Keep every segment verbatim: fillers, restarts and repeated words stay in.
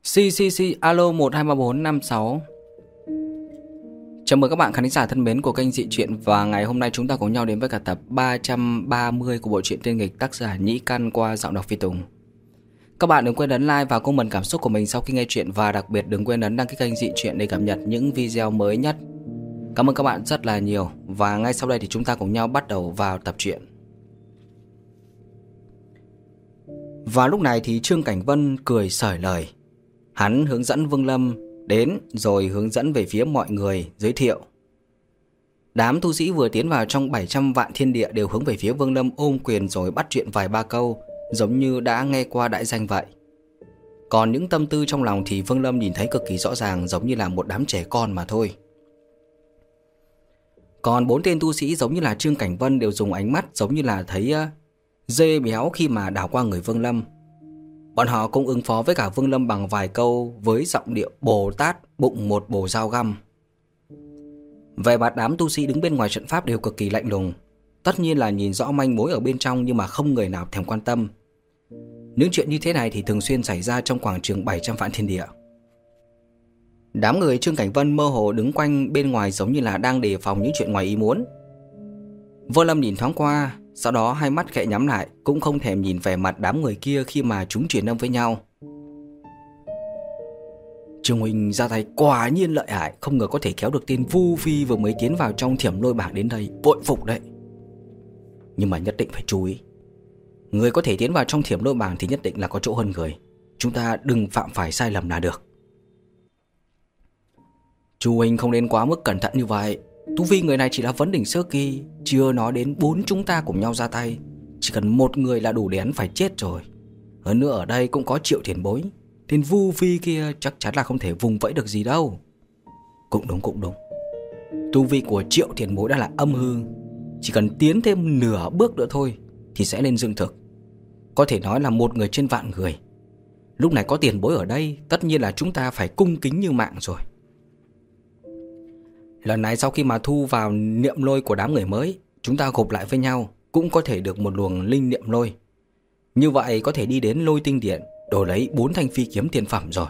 Xê xê xê alo một hai ba bốn năm sáu. Chào mừng các bạn khán giả thân mến của kênh Dị Truyện. Và ngày hôm nay chúng ta cùng nhau đến với cả tập ba trăm ba mươi của bộ truyện tiên nghịch tác giả Nhĩ Căn qua giọng đọc Phi Tùng. Các bạn đừng quên ấn like và comment cảm xúc của mình sau khi nghe chuyện. Và đặc biệt đừng quên ấn đăng ký kênh Dị Truyện để cập nhật những video mới nhất. Cảm ơn các bạn rất là nhiều. Và ngay sau đây thì chúng ta cùng nhau bắt đầu vào tập truyện. Và lúc này thì Trương Cảnh Vân cười xởi lời. Hắn hướng dẫn Vương Lâm đến rồi hướng dẫn về phía mọi người giới thiệu. Đám tu sĩ vừa tiến vào trong bảy trăm vạn thiên địa đều hướng về phía Vương Lâm ôm quyền rồi bắt chuyện vài ba câu, giống như đã nghe qua đại danh vậy. Còn những tâm tư trong lòng thì Vương Lâm nhìn thấy cực kỳ rõ ràng, giống như là một đám trẻ con mà thôi. Còn bốn tên tu sĩ giống như là Trương Cảnh Vân đều dùng ánh mắt giống như là thấy uh, dê béo khi mà đảo qua người Vương Lâm. Bọn họ cũng ứng phó với cả Vương Lâm bằng vài câu với giọng điệu Bồ Tát bụng một bồ dao găm. Về mặt đám tu sĩ đứng bên ngoài trận pháp đều cực kỳ lạnh lùng. Tất nhiên là nhìn rõ manh mối ở bên trong nhưng mà không người nào thèm quan tâm. Những chuyện như thế này thì thường xuyên xảy ra trong quảng trường bảy trăm vạn thiên địa. Đám người Trương Cảnh Vân mơ hồ đứng quanh bên ngoài giống như là đang đề phòng những chuyện ngoài ý muốn. Vương Lâm nhìn thoáng qua, sau đó hai mắt khẽ nhắm lại, cũng không thèm nhìn về mặt đám người kia khi mà chúng truyền âm với nhau. Trương huynh ra tay quả nhiên lợi hại, không ngờ có thể kéo được tên Vu Phi vừa mới tiến vào trong Thiểm Lôi bảng đến đây, bội phục đấy. Nhưng mà nhất định phải chú ý, người có thể tiến vào trong Thiểm Lôi bảng thì nhất định là có chỗ hơn người. Chúng ta đừng phạm phải sai lầm là được. Chu huynh không nên quá mức cẩn thận như vậy. Tu vi người này chỉ là vấn đỉnh sơ kỳ, chưa nói đến bốn chúng ta cùng nhau ra tay. Chỉ cần một người là đủ để hắn phải chết rồi. Hơn nữa ở đây cũng có Triệu Tiền Bối. Tên Vu Phi kia chắc chắn là không thể vùng vẫy được gì đâu. Cũng đúng cũng đúng. Tu vi của Triệu Tiền Bối đã là âm hư, chỉ cần tiến thêm nửa bước nữa thôi thì sẽ lên dương thực. Có thể nói là một người trên vạn người. Lúc này có Tiền Bối ở đây, tất nhiên là chúng ta phải cung kính như mạng rồi. Lần này sau khi mà thu vào niệm lôi của đám người mới, chúng ta gộp lại với nhau cũng có thể được một luồng linh niệm lôi. Như vậy có thể đi đến Lôi Tinh Điện đổi lấy bốn thanh phi kiếm tiền phẩm rồi.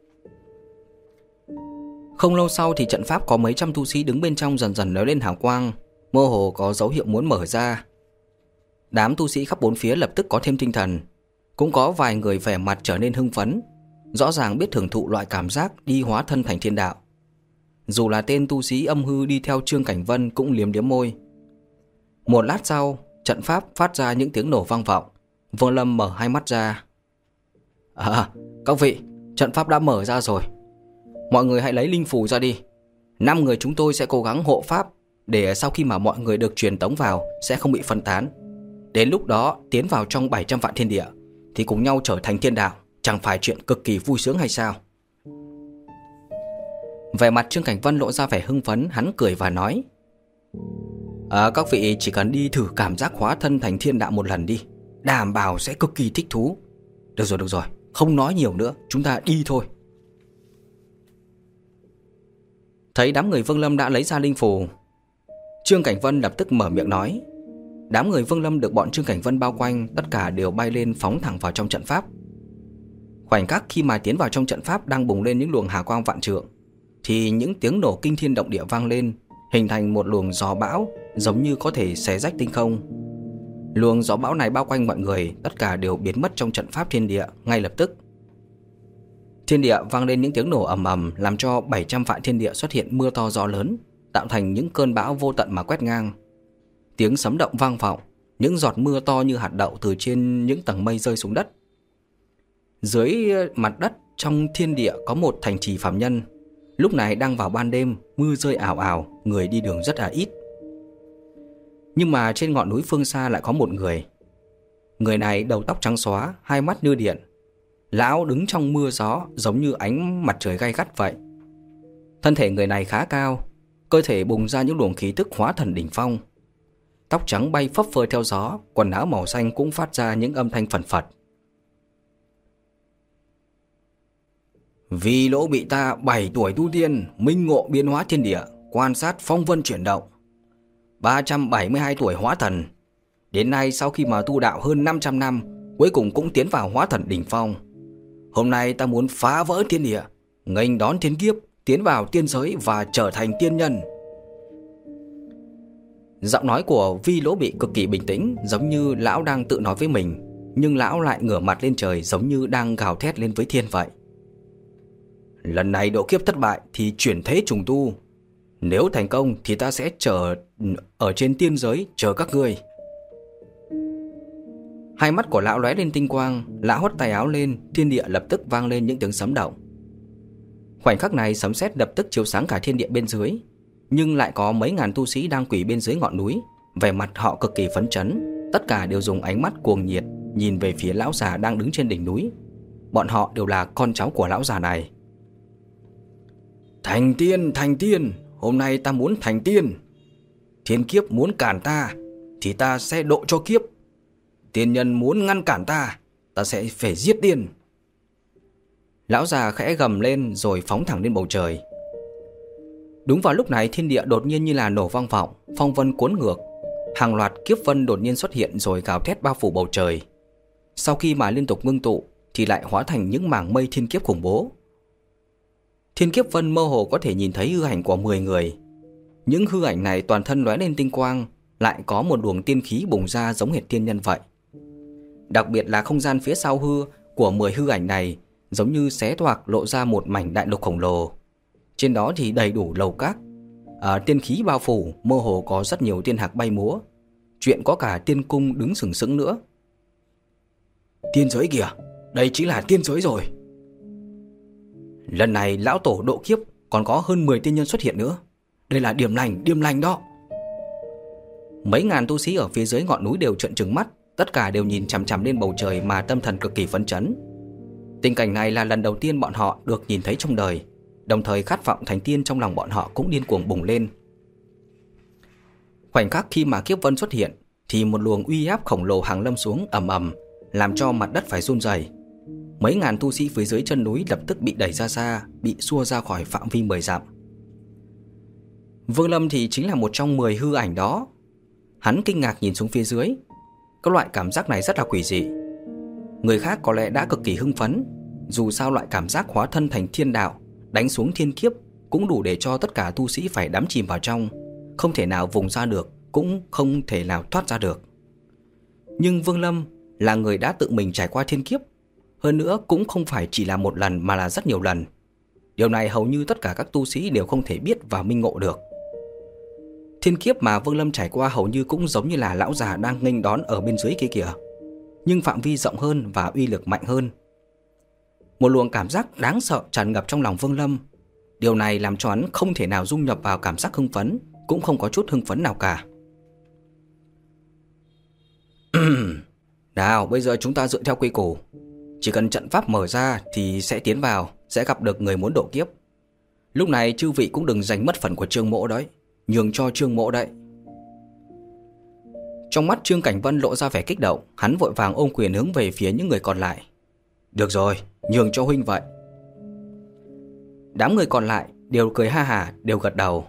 Không lâu sau thì trận pháp có mấy trăm tu sĩ đứng bên trong dần dần lóe lên hào quang, mơ hồ có dấu hiệu muốn mở ra. Đám tu sĩ khắp bốn phía lập tức có thêm tinh thần, cũng có vài người vẻ mặt trở nên hưng phấn, rõ ràng biết thưởng thụ loại cảm giác đi hóa thân thành thiên đạo. Dù là tên tu sĩ âm hư đi theo Trương Cảnh Vân cũng liếm liếm môi. Một lát sau, trận pháp phát ra những tiếng nổ vang vọng. Vương Lâm mở hai mắt ra. À, các vị, trận pháp đã mở ra rồi. Mọi người hãy lấy linh phù ra đi. Năm người chúng tôi sẽ cố gắng hộ pháp, để sau khi mà mọi người được truyền tống vào sẽ không bị phân tán. Đến lúc đó tiến vào trong bảy trăm vạn thiên địa thì cùng nhau trở thành thiên đạo, chẳng phải chuyện cực kỳ vui sướng hay sao? Về mặt Trương Cảnh Vân lộ ra vẻ hưng phấn, hắn cười và nói: à, các vị chỉ cần đi thử cảm giác hóa thân thành thiên đạo một lần đi, đảm bảo sẽ cực kỳ thích thú. Được rồi, được rồi, không nói nhiều nữa, chúng ta đi thôi. Thấy đám người Vương Lâm đã lấy ra linh phù, Trương Cảnh Vân lập tức mở miệng nói. Đám người Vương Lâm được bọn Trương Cảnh Vân bao quanh, tất cả đều bay lên phóng thẳng vào trong trận pháp. Khoảnh khắc khi mà tiến vào trong trận pháp đang bùng lên những luồng hào quang vạn trượng, thì những tiếng nổ kinh thiên động địa vang lên, hình thành một luồng gió bão giống như có thể xé rách tinh không. Luồng gió bão này bao quanh mọi người, tất cả đều biến mất trong trận pháp thiên địa ngay lập tức. Thiên địa vang lên những tiếng nổ ầm ầm, làm cho bảy trăm vạn thiên địa xuất hiện mưa to gió lớn, tạo thành những cơn bão vô tận mà quét ngang. Tiếng sấm động vang vọng, những giọt mưa to như hạt đậu từ trên những tầng mây rơi xuống đất. Dưới mặt đất trong thiên địa có một thành trì phàm nhân. Lúc này đang vào ban đêm, mưa rơi ảo ảo, người đi đường rất là ít. Nhưng mà trên ngọn núi phương xa lại có một người. Người này đầu tóc trắng xóa, hai mắt như điện. Lão đứng trong mưa gió giống như ánh mặt trời gay gắt vậy. Thân thể người này khá cao, cơ thể bùng ra những luồng khí tức hóa thần đỉnh phong. Tóc trắng bay phấp phơ theo gió, quần áo màu xanh cũng phát ra những âm thanh phẩn phật. Vì lỗ bị ta bảy tuổi tu tiên, minh ngộ biến hóa thiên địa, quan sát phong vân chuyển động, ba trăm bảy mươi hai tuổi hóa thần. Đến nay sau khi mà tu đạo hơn năm trăm năm, cuối cùng cũng tiến vào hóa thần đỉnh phong. Hôm nay ta muốn phá vỡ thiên địa, nghênh đón thiên kiếp, tiến vào tiên giới và trở thành tiên nhân. Giọng nói của Vi Lỗ Bị cực kỳ bình tĩnh, giống như lão đang tự nói với mình, nhưng lão lại ngửa mặt lên trời giống như đang gào thét lên với thiên vậy. Lần này độ kiếp thất bại thì chuyển thế trùng tu. Nếu thành công thì ta sẽ chờ ở trên tiên giới chờ các ngươi. Hai mắt của lão lóe lên tinh quang, lão hất tay áo lên, thiên địa lập tức vang lên những tiếng sấm động. Khoảnh khắc này sấm sét lập tức chiếu sáng cả thiên địa bên dưới, nhưng lại có mấy ngàn tu sĩ đang quỳ bên dưới ngọn núi, vẻ mặt họ cực kỳ phấn chấn, tất cả đều dùng ánh mắt cuồng nhiệt nhìn về phía lão già đang đứng trên đỉnh núi. Bọn họ đều là con cháu của lão già này. Thành tiên, thành tiên, hôm nay ta muốn thành tiên. Thiên kiếp muốn cản ta thì ta sẽ độ cho kiếp. Tiên nhân muốn ngăn cản ta, ta sẽ phải giết tiên. Lão già khẽ gầm lên rồi phóng thẳng lên bầu trời. Đúng vào lúc này, thiên địa đột nhiên như là nổ vang vọng, phong vân cuốn ngược, hàng loạt kiếp vân đột nhiên xuất hiện rồi gào thét bao phủ bầu trời. Sau khi mà liên tục ngưng tụ thì lại hóa thành những mảng mây thiên kiếp khủng bố. Thiên kiếp vân mơ hồ có thể nhìn thấy hư ảnh của mười người. Những hư ảnh này toàn thân lóe lên tinh quang, lại có một luồng tiên khí bùng ra giống hệt tiên nhân vậy. Đặc biệt là không gian phía sau hư của mười hư ảnh này giống như xé toạc lộ ra một mảnh đại lục khổng lồ. Trên đó thì đầy đủ lầu các, à, tiên khí bao phủ, mơ hồ có rất nhiều tiên hạc bay múa. Chuyện có cả tiên cung đứng sừng sững nữa. Tiên giới kìa, đây chính là tiên giới rồi. Lần này lão tổ độ kiếp còn có hơn mười tiên nhân xuất hiện nữa. Đây là điểm lành, điểm lành đó. Mấy ngàn tu sĩ ở phía dưới ngọn núi đều trợn trừng mắt, tất cả đều nhìn chằm chằm lên bầu trời mà tâm thần cực kỳ phấn chấn. Tình cảnh này là lần đầu tiên bọn họ được nhìn thấy trong đời, đồng thời khát vọng thành tiên trong lòng bọn họ cũng điên cuồng bùng lên. Khoảnh khắc khi mà kiếp vân xuất hiện thì một luồng uy áp khổng lồ hàng lâm xuống ầm ầm, làm cho mặt đất phải run rẩy. Mấy ngàn tu sĩ phía dưới chân núi lập tức bị đẩy ra xa, bị xua ra khỏi phạm vi mười dặm. Vương Lâm thì chính là một trong mười hư ảnh đó. Hắn kinh ngạc nhìn xuống phía dưới. Cái loại cảm giác này rất là quỷ dị. Người khác có lẽ đã cực kỳ hưng phấn, dù sao loại cảm giác hóa thân thành thiên đạo, đánh xuống thiên kiếp cũng đủ để cho tất cả tu sĩ phải đắm chìm vào trong, không thể nào vùng ra được, cũng không thể nào thoát ra được. Nhưng Vương Lâm là người đã tự mình trải qua thiên kiếp, hơn nữa cũng không phải chỉ là một lần mà là rất nhiều lần. Điều này hầu như tất cả các tu sĩ đều không thể biết và minh ngộ được. Thiên kiếp mà Vương Lâm trải qua hầu như cũng giống như là lão già đang nghênh đón ở bên dưới kia kìa, nhưng phạm vi rộng hơn và uy lực mạnh hơn. Một luồng cảm giác đáng sợ tràn ngập trong lòng Vương Lâm. Điều này làm cho hắn không thể nào dung nhập vào cảm giác hưng phấn, cũng không có chút hưng phấn nào cả. Nào, bây giờ chúng ta dựa theo quy củ, chỉ cần trận pháp mở ra thì sẽ tiến vào, sẽ gặp được người muốn độ kiếp. Lúc này chư vị cũng đừng giành mất phần của Trương Mỗ đấy, nhường cho Trương Mỗ đấy. Trong mắt Trương Cảnh Vân lộ ra vẻ kích động, hắn vội vàng ôm quyền hướng về phía những người còn lại. Được rồi, nhường cho huynh vậy. Đám người còn lại đều cười ha hả, đều gật đầu.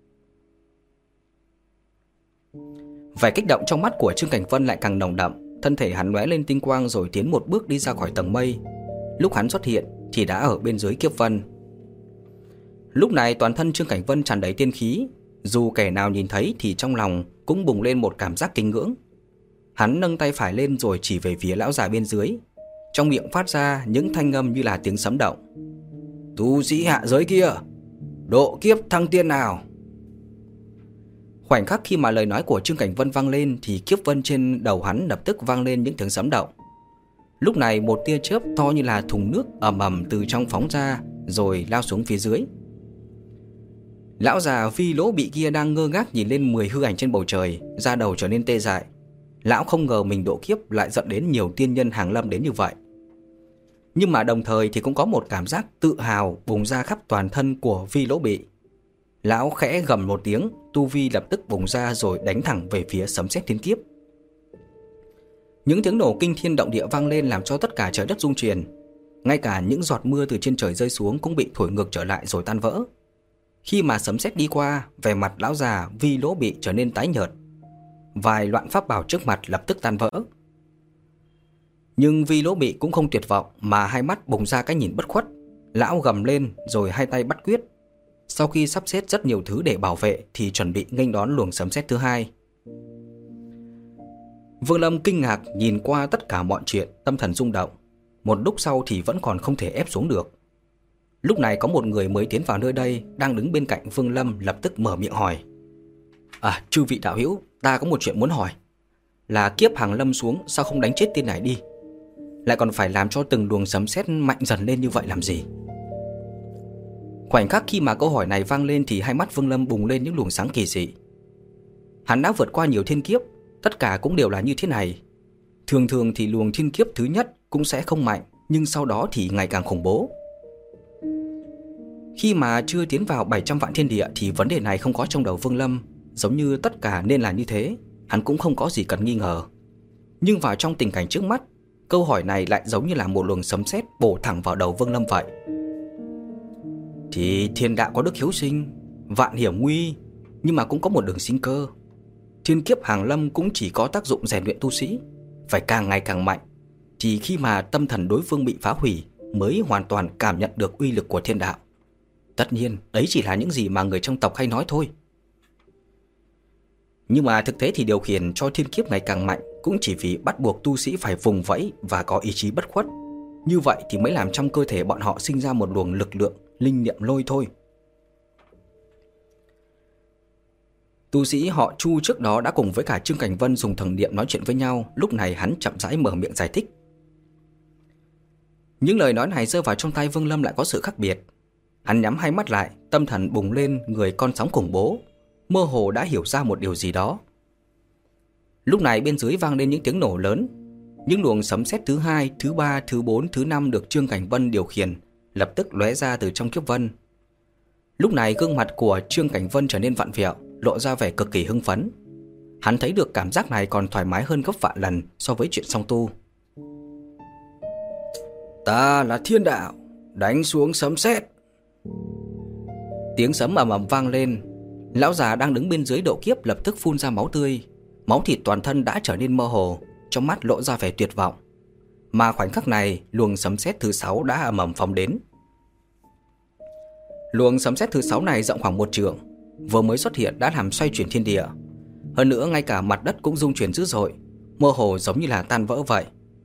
Vẻ kích động trong mắt của Trương Cảnh Vân lại càng nồng đậm, thân thể hắn lóe lên tinh quang rồi tiến một bước đi ra khỏi tầng mây. Lúc hắn xuất hiện thì đã ở bên dưới kiếp vân. Lúc này toàn thân Trương Cảnh Vân tràn đầy tiên khí, dù kẻ nào nhìn thấy thì trong lòng cũng bùng lên một cảm giác kính ngưỡng. Hắn nâng tay phải lên rồi chỉ về phía lão già bên dưới, trong miệng phát ra những thanh âm như là tiếng sấm động. Tu sĩ hạ giới kia, độ kiếp thăng tiên nào. Khoảnh khắc khi mà lời nói của Trương Cảnh Vân vang lên thì kiếp vân trên đầu hắn lập tức vang lên những tiếng sấm động. Lúc này một tia chớp to như là thùng nước ầm ầm từ trong phóng ra rồi lao xuống phía dưới. Lão già Vi Lỗ Bị kia đang ngơ ngác nhìn lên mười hư ảnh trên bầu trời, da đầu trở nên tê dại. Lão không ngờ mình độ kiếp lại dẫn đến nhiều tiên nhân hàng lâm đến như vậy. Nhưng mà đồng thời thì cũng có một cảm giác tự hào bùng ra khắp toàn thân của Vi Lỗ Bị. Lão khẽ gầm một tiếng, tu vi lập tức bùng ra rồi đánh thẳng về phía sấm sét thiên kiếp. Những tiếng nổ kinh thiên động địa vang lên làm cho tất cả trời đất rung chuyển. Ngay cả những giọt mưa từ trên trời rơi xuống cũng bị thổi ngược trở lại rồi tan vỡ. Khi mà sấm sét đi qua, vẻ mặt lão già Vi Lỗ Bị trở nên tái nhợt. Vài loạn pháp bảo trước mặt lập tức tan vỡ. Nhưng Vi Lỗ Bị cũng không tuyệt vọng, mà hai mắt bùng ra cái nhìn bất khuất. Lão gầm lên rồi hai tay bắt quyết. Sau khi sắp xếp rất nhiều thứ để bảo vệ thì chuẩn bị nghênh đón luồng sấm sét thứ hai. Vương Lâm kinh ngạc nhìn qua tất cả mọi chuyện, tâm thần rung động. Một lúc sau thì vẫn còn không thể ép xuống được. Lúc này có một người mới tiến vào nơi đây, đang đứng bên cạnh Vương Lâm, lập tức mở miệng hỏi: À, chư vị đạo hữu, ta có một chuyện muốn hỏi. Là kiếp hàng lâm xuống, sao không đánh chết tên này đi? Lại còn phải làm cho từng luồng sấm sét mạnh dần lên như vậy làm gì? Khoảnh khắc khi mà câu hỏi này vang lên thì hai mắt Vương Lâm bùng lên những luồng sáng kỳ dị. Hắn đã vượt qua nhiều thiên kiếp, tất cả cũng đều là như thế này. Thường thường thì luồng thiên kiếp thứ nhất cũng sẽ không mạnh, nhưng sau đó thì ngày càng khủng bố. Khi mà chưa tiến vào bảy trăm vạn thiên địa thì vấn đề này không có trong đầu Vương Lâm, giống như tất cả nên là như thế, hắn cũng không có gì cần nghi ngờ. Nhưng vào trong tình cảnh trước mắt, câu hỏi này lại giống như là một luồng sấm sét bổ thẳng vào đầu Vương Lâm vậy. Thì thiên đạo có đức hiếu sinh, vạn hiểm nguy, nhưng mà cũng có một đường sinh cơ. Thiên kiếp hàng lâm cũng chỉ có tác dụng rèn luyện tu sĩ, phải càng ngày càng mạnh. Chỉ khi mà tâm thần đối phương bị phá hủy mới hoàn toàn cảm nhận được uy lực của thiên đạo. Tất nhiên, đấy chỉ là những gì mà người trong tộc hay nói thôi. Nhưng mà thực tế thì điều khiển cho thiên kiếp ngày càng mạnh cũng chỉ vì bắt buộc tu sĩ phải vùng vẫy và có ý chí bất khuất. Như vậy thì mới làm trong cơ thể bọn họ sinh ra một luồng lực lượng, linh niệm lôi thôi. Tu sĩ họ Chu trước đó đã cùng với cả Trương Cảnh Vân dùng thần niệm nói chuyện với nhau, lúc này hắn chậm rãi mở miệng giải thích. Những lời nói này rơi vào trong tay Vương Lâm lại có sự khác biệt. Hắn nhắm hai mắt lại, tâm thần bùng lên người con sóng khủng bố, mơ hồ đã hiểu ra một điều gì đó. Lúc này bên dưới vang lên những tiếng nổ lớn. Những luồng sấm sét thứ hai, thứ ba, thứ bốn, thứ năm được Trương Cảnh Vân điều khiển lập tức lóe ra từ trong kiếp vân. Lúc này gương mặt của Trương Cảnh Vân trở nên vặn vẹo, lộ ra vẻ cực kỳ hưng phấn. Hắn thấy được cảm giác này còn thoải mái hơn gấp vạn lần so với chuyện song tu. Ta là thiên đạo, đánh xuống sấm sét. Tiếng sấm ầm ầm vang lên. Lão già đang đứng bên dưới độ kiếp lập tức phun ra máu tươi. Máu thịt toàn thân đã trở nên mơ hồ, trong mắt lộ ra vẻ tuyệt vọng. Mà khoảnh khắc này, luồng sấm sét thứ sáu đã ầm ầm phóng đến. Luồng sấm sét thứ sáu này rộng khoảng một trượng, vừa mới xuất hiện đã làm xoay chuyển thiên địa. Hơn nữa ngay cả mặt đất cũng rung chuyển dữ dội, mơ hồ giống như là tan vỡ vậy.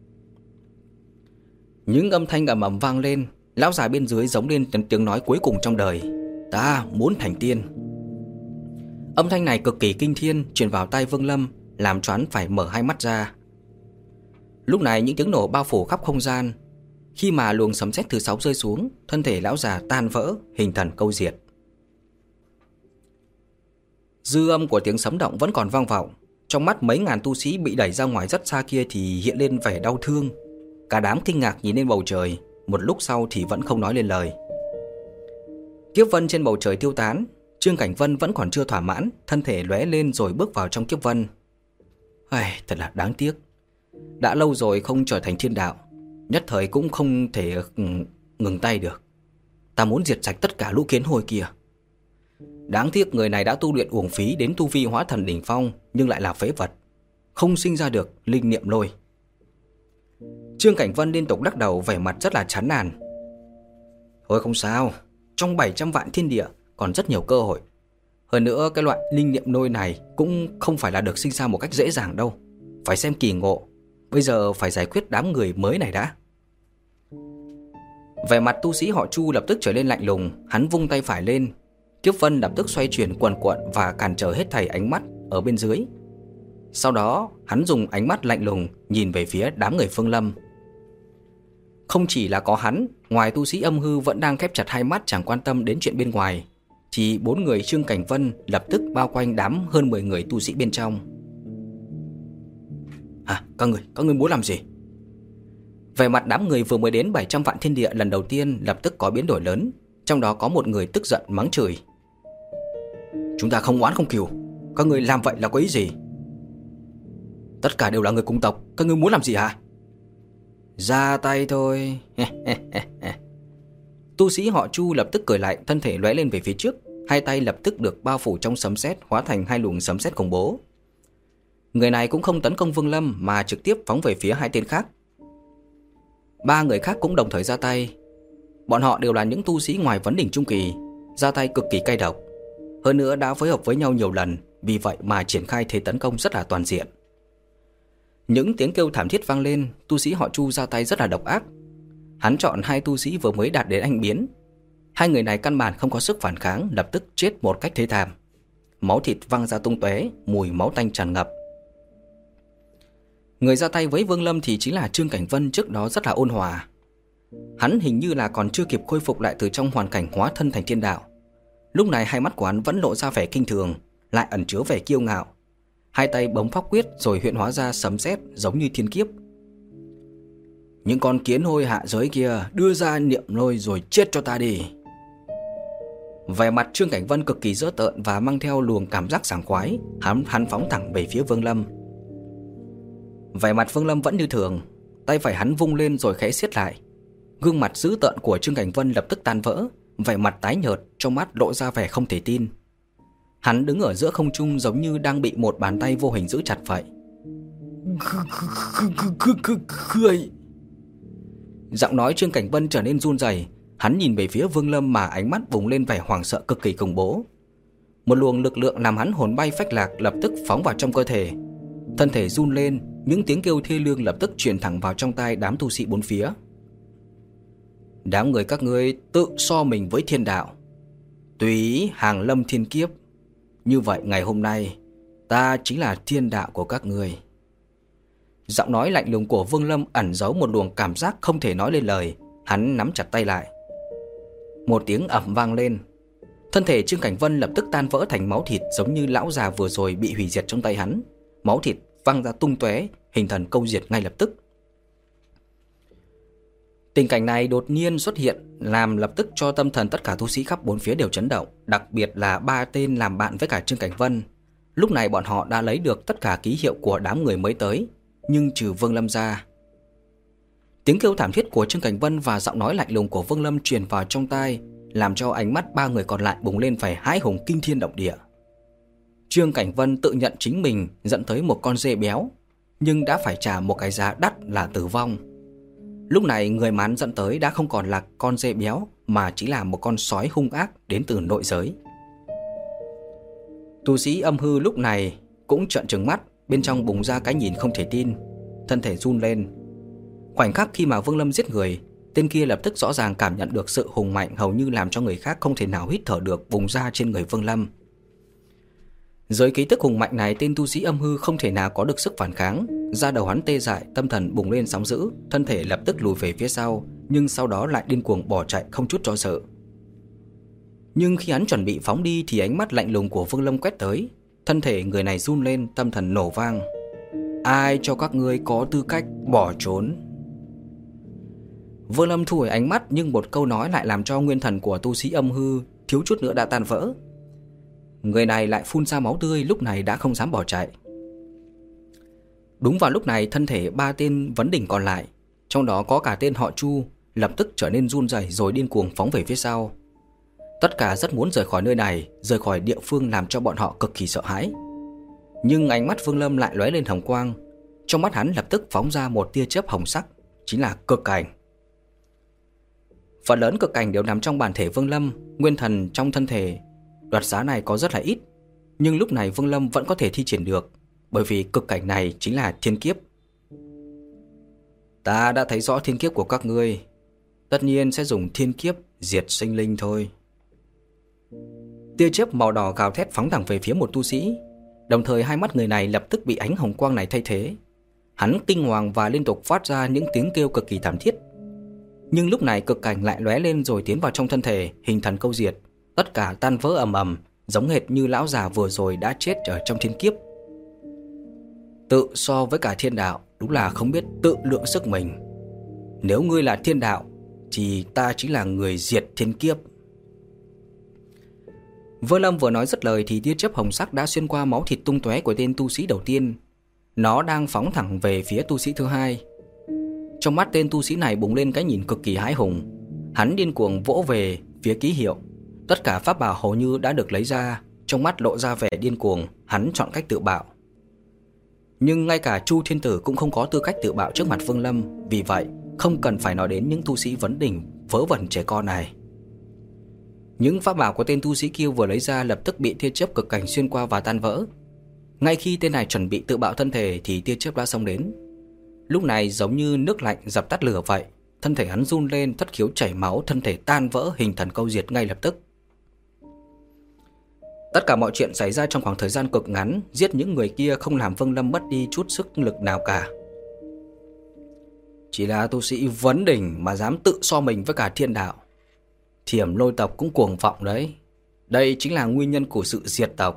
Những âm thanh ầm ầm vang lên. Lão già bên dưới giống lên tiếng nói cuối cùng trong đời: Ta muốn thành tiên. Âm thanh này cực kỳ kinh thiên truyền vào tai Vương Lâm, làm choáng phải mở hai mắt ra. Lúc này những tiếng nổ bao phủ khắp không gian. Khi mà luồng sấm sét thứ sáu rơi xuống, thân thể lão già tan vỡ, hình thần câu diệt. Dư âm của tiếng sấm động vẫn còn vang vọng. Trong mắt mấy ngàn tu sĩ bị đẩy ra ngoài rất xa kia thì hiện lên vẻ đau thương. Cả đám kinh ngạc nhìn lên bầu trời, một lúc sau thì vẫn không nói lên lời. Kiếp vân trên bầu trời tiêu tán. Trương Cảnh Vân vẫn còn chưa thỏa mãn, thân thể lóe lên rồi bước vào trong kiếp vân. Ai, thật là đáng tiếc. Đã lâu rồi không trở thành thiên đạo, nhất thời cũng không thể ngừng tay được. Ta muốn diệt sạch tất cả lũ kiến hồi kia. Đáng tiếc người này đã tu luyện uổng phí đến tu vi hóa thần đỉnh phong, nhưng lại là phế vật, không sinh ra được linh niệm lôi. Trương Cảnh Vân liên tục lắc đầu, vẻ mặt rất là chán nản. Thôi không sao, trong bảy trăm vạn thiên địa còn rất nhiều cơ hội. Hơn nữa cái loại linh niệm nôi này cũng không phải là được sinh ra một cách dễ dàng đâu, phải xem kỳ ngộ. Bây giờ phải giải quyết đám người mới này đã. Vẻ mặt tu sĩ họ Chu lập tức trở nên lạnh lùng. Hắn vung tay phải lên, kiếp vân lập tức xoay chuyển quần quận và cản trở hết thảy ánh mắt ở bên dưới. Sau đó hắn dùng ánh mắt lạnh lùng nhìn về phía đám người Vương Lâm. Không chỉ là có hắn, ngoài tu sĩ âm hư vẫn đang khép chặt hai mắt chẳng quan tâm đến chuyện bên ngoài, thì bốn người Trương Cảnh Vân lập tức bao quanh đám hơn mười người tu sĩ bên trong. À, các người, các người muốn làm gì? Về mặt đám người vừa mới đến bảy trăm vạn thiên địa lần đầu tiên lập tức có biến đổi lớn. Trong đó có một người tức giận mắng chửi: Chúng ta không oán không cừu, các người làm vậy là có ý gì? Tất cả đều là người cùng tộc, các người muốn làm gì hả? Ra tay thôi. Tu sĩ họ Chu lập tức cười lại, thân thể lóe lên về phía trước, hai tay lập tức được bao phủ trong sấm sét, hóa thành hai luồng sấm sét khủng bố. Người này cũng không tấn công Vương Lâm mà trực tiếp phóng về phía hai tên khác. Ba người khác cũng đồng thời ra tay. Bọn họ đều là những tu sĩ ngoài vấn đỉnh trung kỳ, ra tay cực kỳ cay độc. Hơn nữa đã phối hợp với nhau nhiều lần, vì vậy mà triển khai thế tấn công rất là toàn diện. Những tiếng kêu thảm thiết vang lên, tu sĩ họ Chu ra tay rất là độc ác. Hắn chọn hai tu sĩ vừa mới đạt đến anh biến. Hai người này căn bản không có sức phản kháng, lập tức chết một cách thê thảm. Máu thịt văng ra tung tóe, mùi máu tanh tràn ngập. Người ra tay với Vương Lâm thì chính là Trương Cảnh Vân, trước đó rất là ôn hòa. Hắn hình như là còn chưa kịp khôi phục lại từ trong hoàn cảnh hóa thân thành thiên đạo. Lúc này hai mắt của hắn vẫn lộ ra vẻ kinh thường, lại ẩn chứa vẻ kiêu ngạo. Hai tay bấm pháp quyết rồi hiện hóa ra sấm sét giống như thiên kiếp. Những con kiến hôi hạ giới kia, đưa ra niệm lôi rồi chết cho ta đi. Vẻ mặt Trương Cảnh Vân cực kỳ dữ tợn và mang theo luồng cảm giác sảng khoái. Hắn hắn phóng thẳng về phía Vương Lâm. Vẻ mặt Vương Lâm vẫn như thường, tay phải hắn vung lên rồi khẽ siết lại. Gương mặt dữ tợn của Trương Cảnh Vân lập tức tan vỡ, vẻ mặt tái nhợt, trong mắt lộ ra vẻ không thể tin. Hắn đứng ở giữa không trung giống như đang bị một bàn tay vô hình giữ chặt vậy. Cười. Giọng nói Trương Cảnh Vân trở nên run rẩy. Hắn nhìn về phía Vương Lâm mà ánh mắt bùng lên vẻ hoảng sợ cực kỳ khủng bố. Một luồng lực lượng làm hắn hồn bay phách lạc lập tức phóng vào trong cơ thể. Thân thể run lên, những tiếng kêu thê lương lập tức truyền thẳng vào trong tai đám tu sĩ bốn phía. Đám người các ngươi tự so mình với thiên đạo, tùy ý hàng lâm thiên kiếp. Như vậy ngày hôm nay ta chính là thiên đạo của các ngươi. Giọng nói lạnh lùng của Vương Lâm ẩn giấu một luồng cảm giác không thể nói lên lời. Hắn nắm chặt tay lại. Một tiếng ầm vang lên, thân thể Trương Cảnh Vân lập tức tan vỡ thành máu thịt, giống như lão già vừa rồi bị hủy diệt trong tay hắn. Máu thịt văng ra tung tóe, hình thần câu diệt ngay lập tức. Tình cảnh này đột nhiên xuất hiện làm lập tức cho tâm thần tất cả tu sĩ khắp bốn phía đều chấn động, đặc biệt là ba tên làm bạn với cả Trương Cảnh Vân. Lúc này bọn họ đã lấy được tất cả ký hiệu của đám người mới tới, nhưng trừ Vương Lâm ra. Tiếng kêu thảm thiết của Trương Cảnh Vân và giọng nói lạnh lùng của Vương Lâm truyền vào trong tai, làm cho ánh mắt ba người còn lại bùng lên vẻ hãi hùng kinh thiên động địa. Trương Cảnh Vân tự nhận chính mình dẫn tới một con dê béo, nhưng đã phải trả một cái giá đắt là tử vong. Lúc này người mà hắn dẫn tới đã không còn là con dê béo, mà chỉ là một con sói hung ác đến từ nội giới. Tu sĩ âm hư lúc này cũng trợn trừng mắt, bên trong bùng ra cái nhìn không thể tin, thân thể run lên. Khoảnh khắc khi mà Vương Lâm giết người, tên kia lập tức rõ ràng cảm nhận được sự hùng mạnh hầu như làm cho người khác không thể nào hít thở được bùng ra trên người Vương Lâm. Dưới ký tức hùng mạnh này, tên tu sĩ âm hư không thể nào có được sức phản kháng, da đầu hắn tê dại, tâm thần bùng lên sóng dữ, thân thể lập tức lùi về phía sau, nhưng sau đó lại điên cuồng bỏ chạy không chút do sợ. Nhưng khi hắn chuẩn bị phóng đi thì ánh mắt lạnh lùng của Vương Lâm quét tới, thân thể người này run lên, tâm thần nổ vang. Ai cho các ngươi có tư cách bỏ trốn? Vương Lâm thu hồi ánh mắt, nhưng một câu nói lại làm cho nguyên thần của tu sĩ âm hư thiếu chút nữa đã tan vỡ. Người này lại phun ra máu tươi, lúc này đã không dám bỏ chạy. Đúng vào lúc này, thân thể ba tên vấn đỉnh còn lại, trong đó có cả tên họ Chu, lập tức trở nên run rẩy rồi điên cuồng phóng về phía sau. Tất cả rất muốn rời khỏi nơi này, rời khỏi địa phương làm cho bọn họ cực kỳ sợ hãi. Nhưng ánh mắt Vương Lâm lại lóe lên hồng quang, trong mắt hắn lập tức phóng ra một tia chớp hồng sắc, chính là cực cảnh. Phần lớn cực cảnh đều nằm trong bản thể Vương Lâm, nguyên thần trong thân thể đoạt giá này có rất là ít, nhưng lúc này Vương Lâm vẫn có thể thi triển được, bởi vì cực cảnh này chính là thiên kiếp. Ta đã thấy rõ thiên kiếp của các ngươi, tất nhiên sẽ dùng thiên kiếp diệt sinh linh thôi. Tia chớp màu đỏ gào thét phóng thẳng về phía một tu sĩ, đồng thời hai mắt người này lập tức bị ánh hồng quang này thay thế. Hắn kinh hoàng và liên tục phát ra những tiếng kêu cực kỳ thảm thiết. Nhưng lúc này cực cảnh lại lóe lên rồi tiến vào trong thân thể, hình thần câu diệt, tất cả tan vỡ ầm ầm, giống hệt như lão già vừa rồi đã chết ở trong thiên kiếp. Tự so với cả thiên đạo, đúng là không biết tự lượng sức mình. Nếu ngươi là thiên đạo thì ta chính là người diệt thiên kiếp. Vương Lâm vừa nói dứt lời thì tia chớp hồng sắc đã xuyên qua máu thịt tung tóe của tên tu sĩ đầu tiên. Nó đang phóng thẳng về phía tu sĩ thứ hai. Trong mắt tên tu sĩ này bùng lên cái nhìn cực kỳ hãi hùng. Hắn điên cuồng vỗ về phía ký hiệu. Tất cả pháp bảo hầu như đã được lấy ra, trong mắt lộ ra vẻ điên cuồng. Hắn chọn cách tự bạo. Nhưng ngay cả Chu Thiên Tử cũng không có tư cách tự bạo trước mặt Vương Lâm. Vì vậy Không cần phải nói đến những tu sĩ vấn đỉnh vớ vẩn trẻ con này. Những pháp bảo của tên tu sĩ kia vừa lấy ra lập tức bị tia chớp cực cảnh xuyên qua và tan vỡ. Ngay khi tên này chuẩn bị tự bạo thân thể thì tia chớp đã xông đến. Lúc này giống như nước lạnh dập tắt lửa vậy, thân thể hắn run lên, thất khiếu chảy máu, thân thể tan vỡ, hình thần câu diệt ngay lập tức. Tất cả mọi chuyện xảy ra trong khoảng thời gian cực ngắn, giết những người kia không làm Vương Lâm mất đi chút sức lực nào cả. Chỉ là tu sĩ vấn đỉnh mà dám tự so mình với cả thiên đạo. Thiểm Lôi tộc cũng cuồng vọng đấy. Đây chính là nguyên nhân của sự diệt tộc.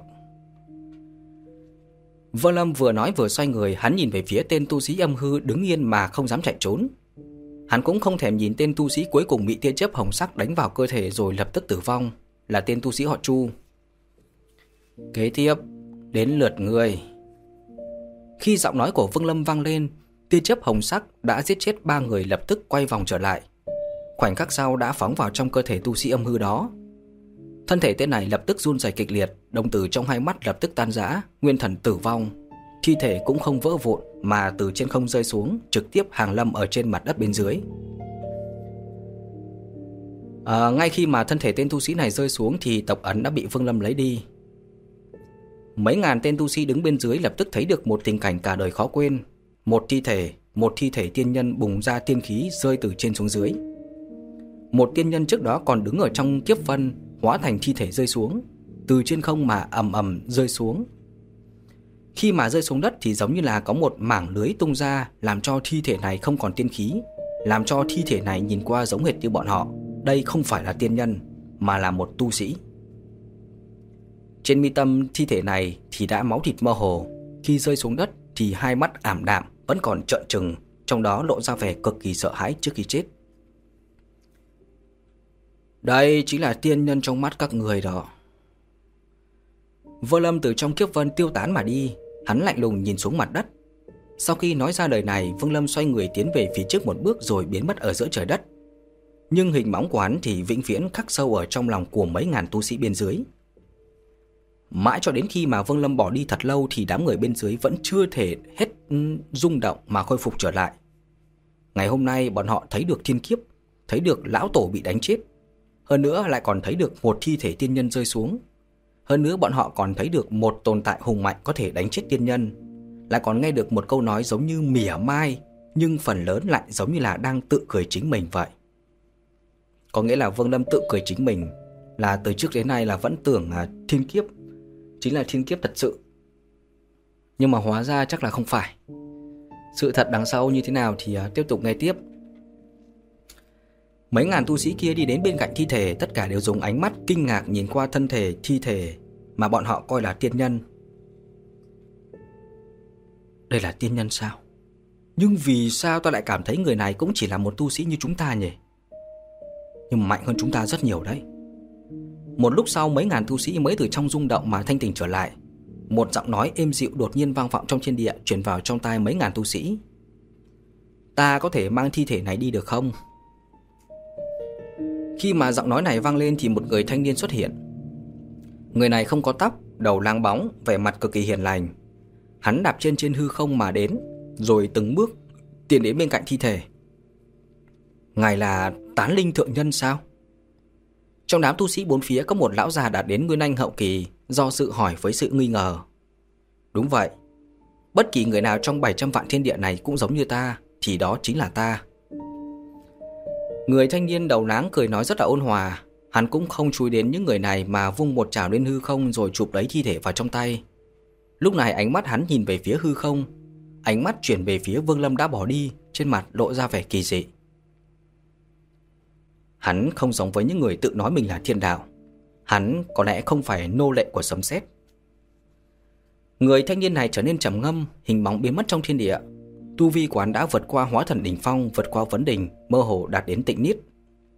Vương Lâm vừa nói vừa xoay người, hắn nhìn về phía tên tu sĩ âm hư đứng yên mà không dám chạy trốn. Hắn cũng không thèm nhìn tên tu sĩ cuối cùng bị tia chớp hồng sắc đánh vào cơ thể rồi lập tức tử vong, là tên tu sĩ họ Chu. Kế tiếp, đến lượt ngươi. Khi giọng nói của Vương Lâm vang lên, tia chớp hồng sắc đã giết chết ba người lập tức quay vòng trở lại. Khoảnh khắc sau đã phóng vào trong cơ thể tu sĩ âm hư đó. Thân thể tên này lập tức run rẩy kịch liệt, đồng tử trong hai mắt lập tức tan rã, nguyên thần tử vong. Thi thể cũng không vỡ vụn mà từ trên không rơi xuống, trực tiếp hàng lâm ở trên mặt đất bên dưới. À, ngay khi mà thân thể tên tu sĩ này rơi xuống thì tộc ấn đã bị Vương Lâm lấy đi. Mấy ngàn tên tu sĩ đứng bên dưới lập tức thấy được một tình cảnh cả đời khó quên. Một thi thể, một thi thể tiên nhân bùng ra tiên khí rơi từ trên xuống dưới. Một tiên nhân trước đó còn đứng ở trong kiếp vân hóa thành thi thể rơi xuống, từ trên không mà ầm ầm rơi xuống. Khi mà rơi xuống đất thì giống như là có một mảng lưới tung ra, làm cho thi thể này không còn tiên khí, làm cho thi thể này nhìn qua giống hệt như bọn họ. Đây không phải là tiên nhân mà là một tu sĩ. Trên mi tâm thi thể này thì đã máu thịt mơ hồ, khi rơi xuống đất thì hai mắt ảm đạm vẫn còn trợn trừng, trong đó lộ ra vẻ cực kỳ sợ hãi trước khi chết. Đây chính là tiên nhân trong mắt các người đó. Vô Lâm từ trong kiếp vân tiêu tán mà đi, hắn lạnh lùng nhìn xuống mặt đất. Sau khi nói ra lời này, Vương Lâm xoay người tiến về phía trước một bước rồi biến mất ở giữa trời đất. Nhưng hình bóng của hắn thì vĩnh viễn khắc sâu ở trong lòng của mấy ngàn tu sĩ bên dưới. Mãi cho đến khi mà Vương Lâm bỏ đi thật lâu thì đám người bên dưới vẫn chưa thể hết rung động mà khôi phục trở lại. Ngày hôm nay bọn họ thấy được thiên kiếp, thấy được lão tổ bị đánh chết, hơn nữa lại còn thấy được một thi thể tiên nhân rơi xuống. Hơn nữa bọn họ còn thấy được một tồn tại hùng mạnh có thể đánh chết tiên nhân, lại còn nghe được một câu nói giống như mỉa mai, nhưng phần lớn lại giống như là đang tự cười chính mình vậy. Có nghĩa là Vương Lâm tự cười chính mình, là từ trước đến nay là vẫn tưởng là thiên kiếp chính là thiên kiếp thật sự. Nhưng mà hóa ra chắc là không phải. Sự thật đằng sau như thế nào thì tiếp tục nghe tiếp. Mấy ngàn tu sĩ kia đi đến bên cạnh thi thể, tất cả đều dùng ánh mắt kinh ngạc nhìn qua thân thể thi thể mà bọn họ coi là tiên nhân. Đây là tiên nhân sao? Nhưng vì sao ta lại cảm thấy người này cũng chỉ là một tu sĩ như chúng ta nhỉ? Nhưng mà mạnh hơn chúng ta rất nhiều đấy. Một lúc sau mấy ngàn tu sĩ mới từ trong rung động mà thanh tỉnh trở lại. Một giọng nói êm dịu đột nhiên vang vọng trong thiên địa, truyền vào trong tai mấy ngàn tu sĩ. Ta có thể mang thi thể này đi được không? Khi mà giọng nói này vang lên thì một người thanh niên xuất hiện. Người này không có tóc, đầu láng bóng, vẻ mặt cực kỳ hiền lành. Hắn đạp trên trên hư không mà đến, rồi từng bước tiến đến bên cạnh thi thể. Ngài là Tán Linh thượng nhân sao? Trong đám tu sĩ bốn phía có một lão già đạt đến nguyên anh hậu kỳ, do sự hỏi với sự nghi ngờ. Đúng vậy, bất kỳ người nào trong bảy trăm vạn thiên địa này cũng giống như ta, thì đó chính là ta. Người thanh niên đầu láng cười nói rất là ôn hòa. Hắn cũng không chú ý đến những người này mà vung một chảo lên hư không rồi chụp lấy thi thể vào trong tay. Lúc này ánh mắt hắn nhìn về phía hư không, ánh mắt chuyển về phía Vương Lâm đã bỏ đi, trên mặt lộ ra vẻ kỳ dị. Hắn không giống với những người tự nói mình là thiên đạo. Hắn có lẽ không phải nô lệ của sấm sét. Người thanh niên này trở nên trầm ngâm, hình bóng biến mất trong thiên địa. Tu vi của hắn đã vượt qua hóa thần đỉnh phong, vượt qua vấn đỉnh, mơ hồ đạt đến tịnh niết.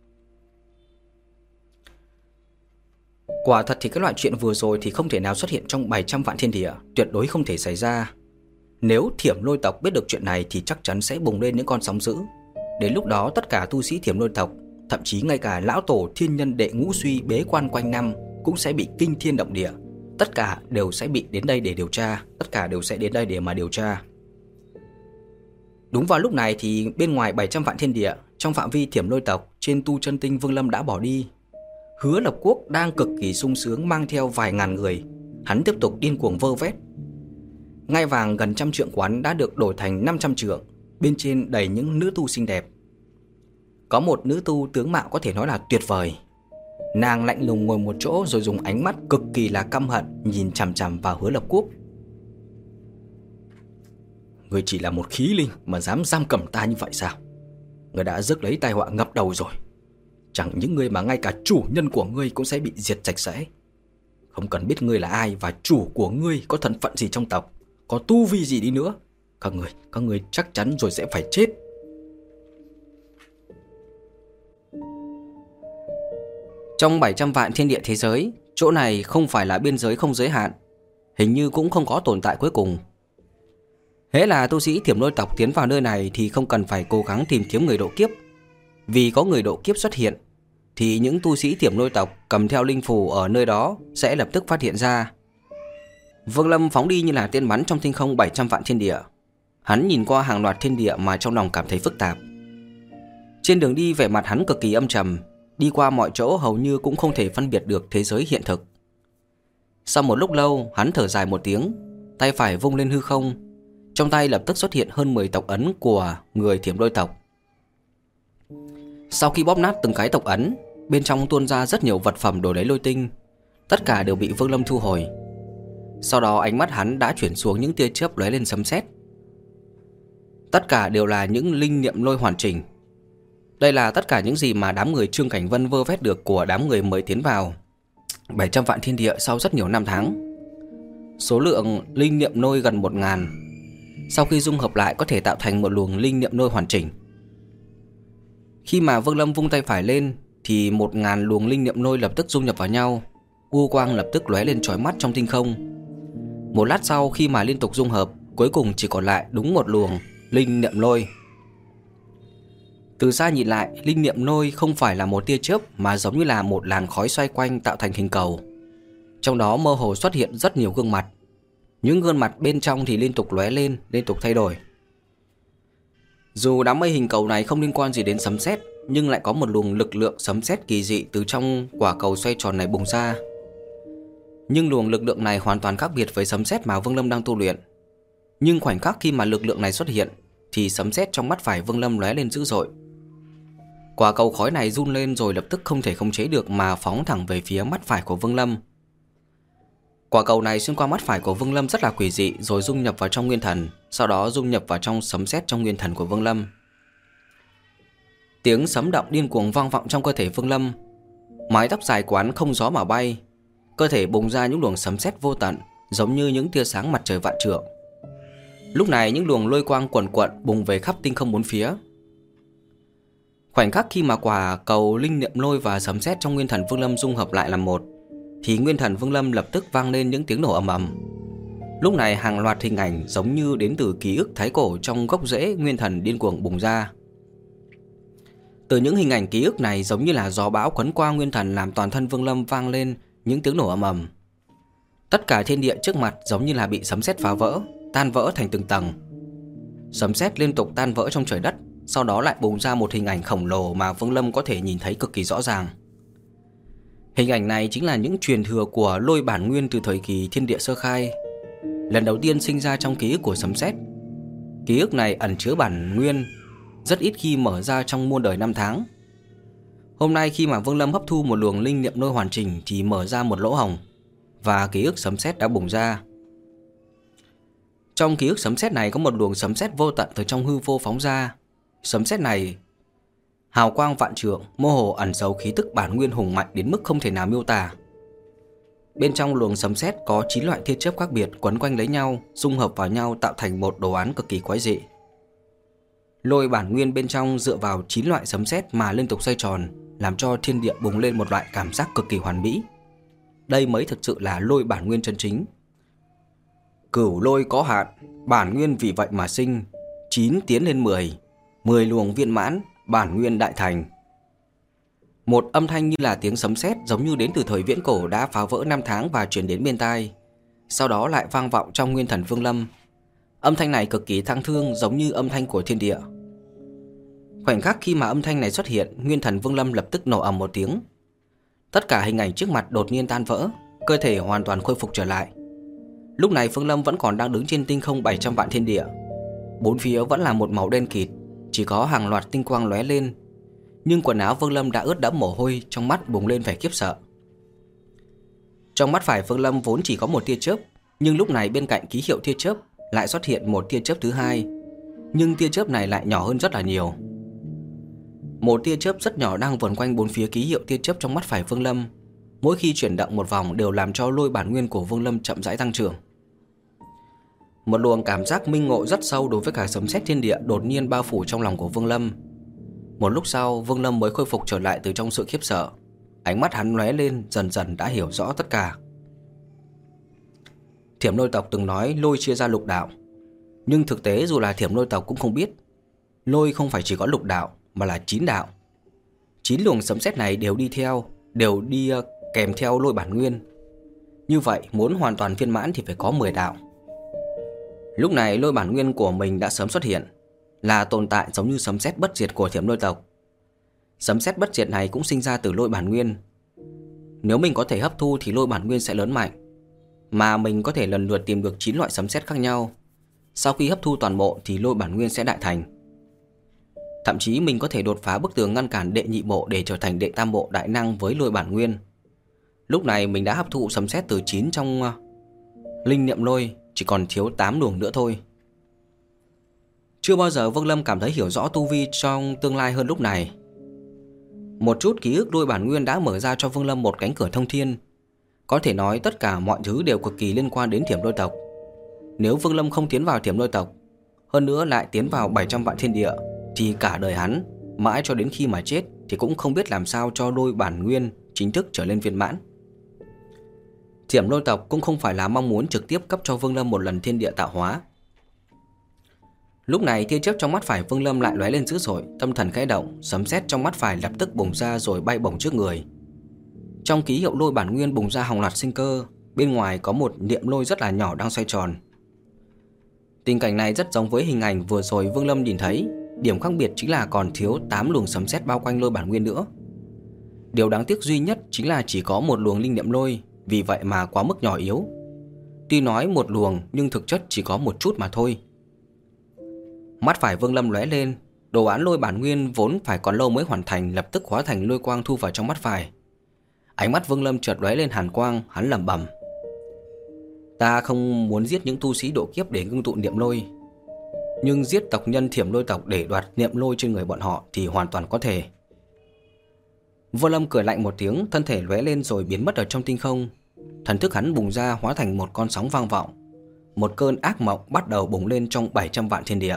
Quả thật thì cái loại chuyện vừa rồi thì không thể nào xuất hiện trong bảy trăm vạn thiên địa, tuyệt đối không thể xảy ra. Nếu Thiểm Lôi tộc biết được chuyện này thì chắc chắn sẽ bùng lên những con sóng dữ. Đến lúc đó tất cả tu sĩ Thiểm Lôi tộc, thậm chí ngay cả lão tổ thiên nhân đệ ngũ suy bế quan quanh năm cũng sẽ bị kinh thiên động địa. Tất cả đều sẽ bị đến đây để điều tra, tất cả đều sẽ đến đây để mà điều tra. Đúng vào lúc này thì bên ngoài bảy trăm vạn thiên địa, trong phạm vi Thiểm Lôi tộc, trên tu chân tinh Vương Lâm đã bỏ đi. Hứa Lập Quốc đang cực kỳ sung sướng mang theo vài ngàn người. Hắn tiếp tục điên cuồng vơ vét. Ngai vàng gần trăm trượng của hắn đã được đổi thành năm trăm trượng, bên trên đầy những nữ tu xinh đẹp. Có một nữ tu tướng mạo có thể nói là tuyệt vời. Nàng lạnh lùng ngồi một chỗ rồi dùng ánh mắt cực kỳ là căm hận nhìn chằm chằm vào Hứa Lập Quốc. Ngươi chỉ là một khí linh mà dám giam cầm ta như vậy sao? Ngươi đã rước lấy tai họa ngập đầu rồi. Chẳng những ngươi mà ngay cả chủ nhân của ngươi cũng sẽ bị diệt sạch sẽ. Không cần biết ngươi là ai và chủ của ngươi có thân phận gì trong tộc, có tu vi gì đi nữa, Các người, các người chắc chắn rồi sẽ phải chết. Trong bảy trăm vạn thiên địa thế giới, chỗ này không phải là biên giới không giới hạn, hình như cũng không có tồn tại cuối cùng. Hễ là tu sĩ Thiểm Lôi tộc tiến vào nơi này thì không cần phải cố gắng tìm kiếm người độ kiếp. Vì có người độ kiếp xuất hiện thì những tu sĩ Thiểm Lôi tộc cầm theo linh phù ở nơi đó sẽ lập tức phát hiện ra. Vương Lâm phóng đi như là tiên bắn trong tinh không bảy trăm vạn thiên địa. Hắn nhìn qua hàng loạt thiên địa mà trong lòng cảm thấy phức tạp. Trên đường đi vẻ mặt hắn cực kỳ âm trầm, đi qua mọi chỗ hầu như cũng không thể phân biệt được thế giới hiện thực. Sau một lúc lâu, hắn thở dài một tiếng, tay phải vung lên hư không. Trong tay lập tức xuất hiện hơn mười tộc ấn của người Thiểm Lôi tộc. Sau khi bóp nát từng cái tộc ấn, bên trong tuôn ra rất nhiều vật phẩm đổi lấy lôi tinh. Tất cả đều bị Vương Lâm thu hồi. Sau đó ánh mắt hắn đã chuyển xuống những tia chớp lóe lên sấm sét. Tất cả đều là những linh niệm lôi hoàn chỉnh. Đây là tất cả những gì mà đám người Trương Cảnh Vân vơ vét được của đám người mới tiến vào bảy trăm vạn thiên địa sau rất nhiều năm tháng. Số lượng linh niệm lôi gần một ngàn. Sau khi dung hợp lại có thể tạo thành một luồng linh niệm lôi hoàn chỉnh. Khi mà Vương Lâm vung tay phải lên thì một ngàn luồng linh niệm lôi lập tức dung nhập vào nhau. U quang lập tức lóe lên chói mắt trong tinh không. Một lát sau khi mà liên tục dung hợp, cuối cùng chỉ còn lại đúng một luồng linh niệm lôi. Từ xa nhìn lại, linh niệm lôi không phải là một tia chớp mà giống như là một làn khói xoay quanh tạo thành hình cầu. Trong đó mơ hồ xuất hiện rất nhiều gương mặt. Những gương mặt bên trong thì liên tục lóe lên, liên tục thay đổi. Dù đám mây hình cầu này không liên quan gì đến sấm sét, nhưng lại có một luồng lực lượng sấm sét kỳ dị từ trong quả cầu xoay tròn này bùng ra. Nhưng luồng lực lượng này hoàn toàn khác biệt với sấm sét mà Vương Lâm đang tu luyện. Nhưng khoảnh khắc khi mà lực lượng này xuất hiện thì sấm sét trong mắt phải Vương Lâm lóe lên dữ dội. Quả cầu khói này run lên rồi lập tức không thể khống chế được mà phóng thẳng về phía mắt phải của Vương Lâm. Quả cầu này xuyên qua mắt phải của Vương Lâm rất là quỷ dị rồi dung nhập vào trong nguyên thần, sau đó dung nhập vào trong sấm sét trong nguyên thần của Vương Lâm. Tiếng sấm động điên cuồng vang vọng trong cơ thể Vương Lâm. Mái tóc dài của hắn không gió mà bay, cơ thể bùng ra những luồng sấm sét vô tận, giống như những tia sáng mặt trời vạn trượng. Lúc này những luồng lôi quang quần quận bùng về khắp tinh không bốn phía. Khoảnh khắc khi mà quả cầu linh niệm lôi và sấm sét trong nguyên thần Vương Lâm dung hợp lại làm một, thì nguyên thần Vương Lâm lập tức vang lên những tiếng nổ ầm ầm. Lúc này hàng loạt hình ảnh giống như đến từ ký ức thái cổ trong gốc rễ nguyên thần điên cuồng bùng ra. Từ những hình ảnh ký ức này giống như là gió bão quấn qua nguyên thần, làm toàn thân Vương Lâm vang lên những tiếng nổ ầm ầm. Tất cả thiên địa trước mặt giống như là bị sấm sét phá vỡ, tan vỡ thành từng tầng. Sấm sét liên tục tan vỡ trong trời đất, sau đó lại bùng ra một hình ảnh khổng lồ mà Vương Lâm có thể nhìn thấy cực kỳ rõ ràng. Hình ảnh này chính là những truyền thừa của lôi bản nguyên từ thời kỳ thiên địa sơ khai, lần đầu tiên sinh ra trong ký ức của sấm sét. Ký ức này ẩn chứa bản nguyên, rất ít khi mở ra trong muôn đời năm tháng. Hôm nay khi mà Vương Lâm hấp thu một luồng linh niệm lôi hoàn chỉnh thì mở ra một lỗ hổng, và ký ức sấm sét đã bùng ra. Trong ký ức sấm sét này có một luồng sấm sét vô tận từ trong hư vô phóng ra. Sấm sét này hào quang vạn trượng, mơ hồ ẩn giấu khí tức bản nguyên hùng mạnh đến mức không thể nào miêu tả. Bên trong luồng sấm sét có chín loại tia chớp khác biệt quấn quanh lấy nhau, dung hợp vào nhau tạo thành một đồ án cực kỳ quái dị. Lôi bản nguyên bên trong dựa vào chín loại sấm sét mà liên tục xoay tròn, làm cho thiên địa bùng lên một loại cảm giác cực kỳ hoàn mỹ. Đây mới thực sự là lôi bản nguyên chân chính. Cửu lôi có hạn, bản nguyên vì vậy mà sinh, chín tiến lên mười, mười luồng viên mãn, bản nguyên đại thành. Một âm thanh như là tiếng sấm sét giống như đến từ thời viễn cổ đã phá vỡ năm tháng và truyền đến bên tai, sau đó lại vang vọng trong nguyên thần Vương Lâm. Âm thanh này cực kỳ thang thương, giống như âm thanh của thiên địa. Khoảnh khắc khi mà âm thanh này xuất hiện, nguyên thần Vương Lâm lập tức nổ ầm một tiếng. Tất cả hình ảnh trước mặt đột nhiên tan vỡ, cơ thể hoàn toàn khôi phục trở lại. Lúc này Vương Lâm vẫn còn đang đứng trên tinh không bảy trăm vạn thiên địa. Bốn phía vẫn là một màu đen kịt, chỉ có hàng loạt tinh quang lóe lên. Nhưng quần áo Vương Lâm đã ướt đẫm mồ hôi, trong mắt bùng lên vẻ khiếp sợ. Trong mắt phải Vương Lâm vốn chỉ có một tia chớp, nhưng lúc này bên cạnh ký hiệu tia chớp lại xuất hiện một tia chớp thứ hai, nhưng tia chớp này lại nhỏ hơn rất là nhiều. Một tia chớp rất nhỏ đang vần quanh bốn phía ký hiệu tia chớp trong mắt phải Vương Lâm. Mỗi khi chuyển động một vòng đều làm cho lôi bản nguyên của Vương Lâm chậm rãi tăng trưởng. Một luồng cảm giác minh ngộ rất sâu đối với cả sấm sét thiên địa đột nhiên bao phủ trong lòng của Vương Lâm. Một lúc sau, Vương Lâm mới khôi phục trở lại từ trong sự khiếp sợ. Ánh mắt hắn lóe lên, dần dần đã hiểu rõ tất cả. Thiểm Lôi tộc từng nói lôi chia ra lục đạo, nhưng thực tế dù là Thiểm Lôi tộc cũng không biết, lôi không phải chỉ có lục đạo mà là chín đạo. Chín luồng sấm sét này đều đi theo, đều đi kèm theo lôi bản nguyên. Như vậy muốn hoàn toàn viên mãn thì phải có mười đạo. Lúc này lôi bản nguyên của mình đã sớm xuất hiện, là tồn tại giống như sấm sét bất diệt của Thiểm Lôi tộc. Sấm sét bất diệt này cũng sinh ra từ lôi bản nguyên. Nếu mình có thể hấp thu thì lôi bản nguyên sẽ lớn mạnh, mà mình có thể lần lượt tìm được chín loại sấm sét khác nhau. Sau khi hấp thu toàn bộ thì lôi bản nguyên sẽ đại thành. Thậm chí mình có thể đột phá bức tường ngăn cản đệ nhị bộ để trở thành đệ tam bộ đại năng với lôi bản nguyên. Lúc này mình đã hấp thụ sấm sét từ chín trong linh niệm lôi, chỉ còn thiếu tám luồng nữa thôi. Chưa bao giờ Vương Lâm cảm thấy hiểu rõ tu vi trong tương lai hơn lúc này. Một chút ký ức lôi bản nguyên đã mở ra cho Vương Lâm một cánh cửa thông thiên. Có thể nói tất cả mọi thứ đều cực kỳ liên quan đến Thiểm Lôi tộc. Nếu Vương Lâm không tiến vào Thiểm Lôi tộc, hơn nữa lại tiến vào bảy trăm vạn thiên địa, thì cả đời hắn, mãi cho đến khi mà chết, thì cũng không biết làm sao cho lôi bản nguyên chính thức trở lên viên mãn. Thiểm Lôi tộc cũng không phải là mong muốn trực tiếp cấp cho Vương Lâm một lần thiên địa tạo hóa. Lúc này tia chớp trong mắt phải Vương Lâm lại lóe lên dữ dội, tâm thần khẽ động, sấm sét trong mắt phải lập tức bùng ra rồi bay bổng trước người. Trong ký hiệu lôi bản nguyên bùng ra hàng loạt sinh cơ, bên ngoài có một niệm lôi rất là nhỏ đang xoay tròn. Tình cảnh này rất giống với hình ảnh vừa rồi Vương Lâm nhìn thấy, điểm khác biệt chính là còn thiếu tám luồng sấm sét bao quanh lôi bản nguyên nữa. Điều đáng tiếc duy nhất chính là chỉ có một luồng linh niệm lôi, vì vậy mà quá mức nhỏ yếu. Tuy nói một luồng nhưng thực chất chỉ có một chút mà thôi. Mắt phải Vương Lâm lóe lên, đồ án lôi bản nguyên vốn phải còn lâu mới hoàn thành lập tức hóa thành lôi quang thu vào trong mắt phải. Ánh mắt Vương Lâm chợt lóe lên hàn quang, hắn lẩm bẩm: ta không muốn giết những tu sĩ độ kiếp để ngưng tụ niệm lôi, nhưng giết tộc nhân Thiểm Lôi tộc để đoạt niệm lôi trên người bọn họ thì hoàn toàn có thể. Vương Lâm cười lạnh một tiếng, thân thể lóe lên rồi biến mất ở trong tinh không. Thần thức hắn bùng ra hóa thành một con sóng vang vọng. Một cơn ác mộng bắt đầu bùng lên trong bảy trăm vạn thiên địa.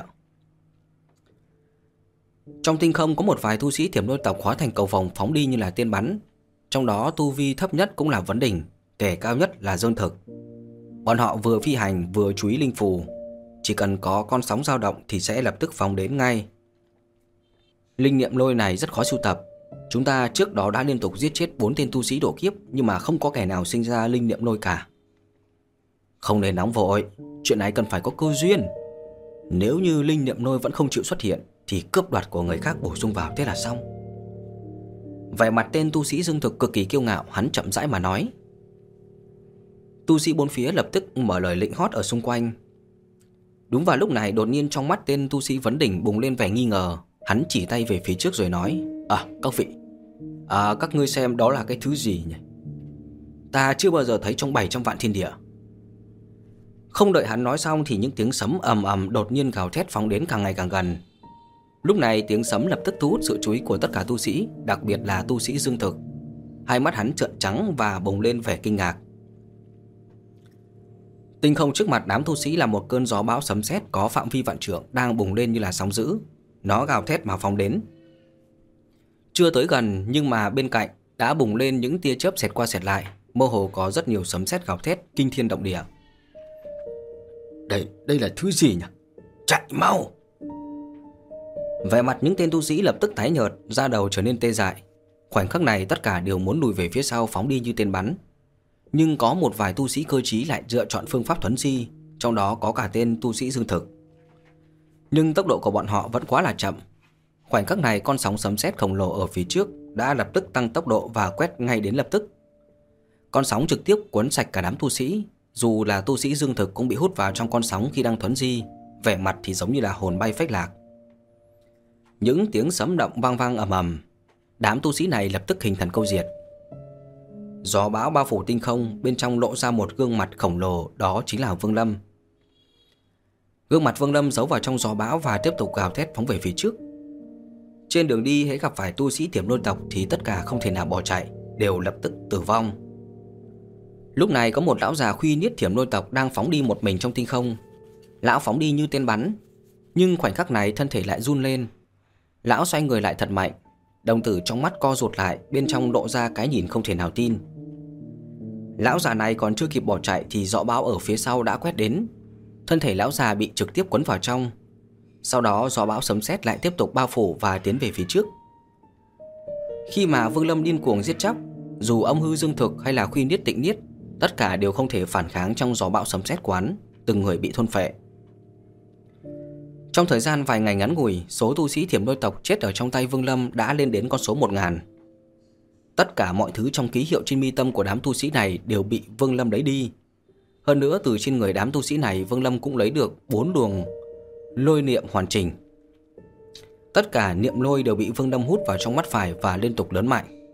Trong tinh không có một vài tu sĩ Thiểm Lôi tộc hóa thành cầu vồng phóng đi như là tiên bắn. Trong đó tu vi thấp nhất cũng là Vấn Đỉnh, kẻ cao nhất là Dương Thực. Bọn họ vừa phi hành vừa chú ý linh phù, chỉ cần có con sóng dao động thì sẽ lập tức phóng đến ngay. Linh niệm lôi này rất khó sưu tập. Chúng ta trước đó đã liên tục giết chết bốn tên tu sĩ độ kiếp, nhưng mà không có kẻ nào sinh ra linh niệm lôi cả. Không nên nóng vội, chuyện này cần phải có cơ duyên. Nếu như linh niệm lôi vẫn không chịu xuất hiện thì cướp đoạt của người khác bổ sung vào, thế là xong. Vẻ mặt tên tu sĩ Dương Thực cực kỳ kiêu ngạo, hắn chậm rãi mà nói. Tu sĩ bốn phía lập tức mở lời lệnh hót ở xung quanh. Đúng vào lúc này đột nhiên trong mắt tên tu sĩ Vấn Đỉnh bùng lên vẻ nghi ngờ. Hắn chỉ tay về phía trước rồi nói: À các vị, à, các ngươi xem đó là cái thứ gì nhỉ? Ta chưa bao giờ thấy trong bảy trăm vạn thiên địa. Không đợi hắn nói xong thì những tiếng sấm ầm ầm đột nhiên gào thét phóng đến càng ngày càng gần. Lúc này tiếng sấm lập tức thu hút sự chú ý của tất cả tu sĩ, đặc biệt là tu sĩ Dương Thực. Hai mắt hắn trợn trắng và bùng lên vẻ kinh ngạc. Tinh không trước mặt đám tu sĩ là một cơn gió bão sấm sét có phạm vi vạn trượng đang bùng lên như là sóng dữ. Nó gào thét mà phóng đến. Chưa tới gần nhưng mà bên cạnh đã bùng lên những tia chớp xẹt qua xẹt lại, mơ hồ có rất nhiều sấm sét gào thét kinh thiên động địa. Đây, đây là thứ gì nhỉ? Chạy mau! Vẻ mặt những tên tu sĩ lập tức tái nhợt, da đầu trở nên tê dại. Khoảnh khắc này tất cả đều muốn lùi về phía sau phóng đi như tên bắn. Nhưng có một vài tu sĩ cơ trí lại lựa chọn phương pháp thuấn di, trong đó có cả tên tu sĩ Dương Thực. Nhưng tốc độ của bọn họ vẫn quá là chậm. Khoảnh khắc này, con sóng sấm sét khổng lồ ở phía trước đã lập tức tăng tốc độ và quét ngay đến lập tức. Con sóng trực tiếp cuốn sạch cả đám tu sĩ. Dù là tu sĩ Dương Thực cũng bị hút vào trong con sóng khi đang thuấn di, vẻ mặt thì giống như là hồn bay phách lạc. Những tiếng sấm động vang vang ầm ầm. Đám tu sĩ này lập tức hình thần câu diệt. Gió bão bao phủ tinh không, bên trong lộ ra một gương mặt khổng lồ, đó chính là Vương Lâm. Gương mặt Vương Lâm giấu vào trong gió bão và tiếp tục gào thét phóng về phía trước. Trên đường đi, hễ gặp phải tu sĩ Thiểm Lôi tộc thì tất cả không thể nào bỏ chạy, đều lập tức tử vong. Lúc này có một lão già Khuy Niết Thiểm Lôi tộc đang phóng đi một mình trong tinh không. Lão phóng đi như tên bắn, nhưng khoảnh khắc này thân thể lại run lên. Lão xoay người lại thật mạnh, đồng tử trong mắt co rụt lại, bên trong lộ ra cái nhìn không thể nào tin. Lão già này còn chưa kịp bỏ chạy thì gió bão ở phía sau đã quét đến. Thân thể lão già bị trực tiếp cuốn vào trong. Sau đó gió bão sấm sét lại tiếp tục bao phủ và tiến về phía trước. Khi mà Vương Lâm điên cuồng giết chóc, dù âm hư Dương Thực hay là Khuy Niết Tịnh Niết, tất cả đều không thể phản kháng trong gió bão sấm sét quán, từng người bị thôn phệ. Trong thời gian vài ngày ngắn ngủi, số tu sĩ Thiểm Lôi tộc chết ở trong tay Vương Lâm đã lên đến con số một ngàn. Tất cả mọi thứ trong ký hiệu trên mi tâm của đám tu sĩ này đều bị Vương Lâm lấy đi. Hơn nữa, từ trên người đám tu sĩ này, Vương Lâm cũng lấy được bốn luồng lôi niệm hoàn chỉnh. Tất cả niệm lôi đều bị Vương Lâm hút vào trong mắt phải và liên tục lớn mạnh.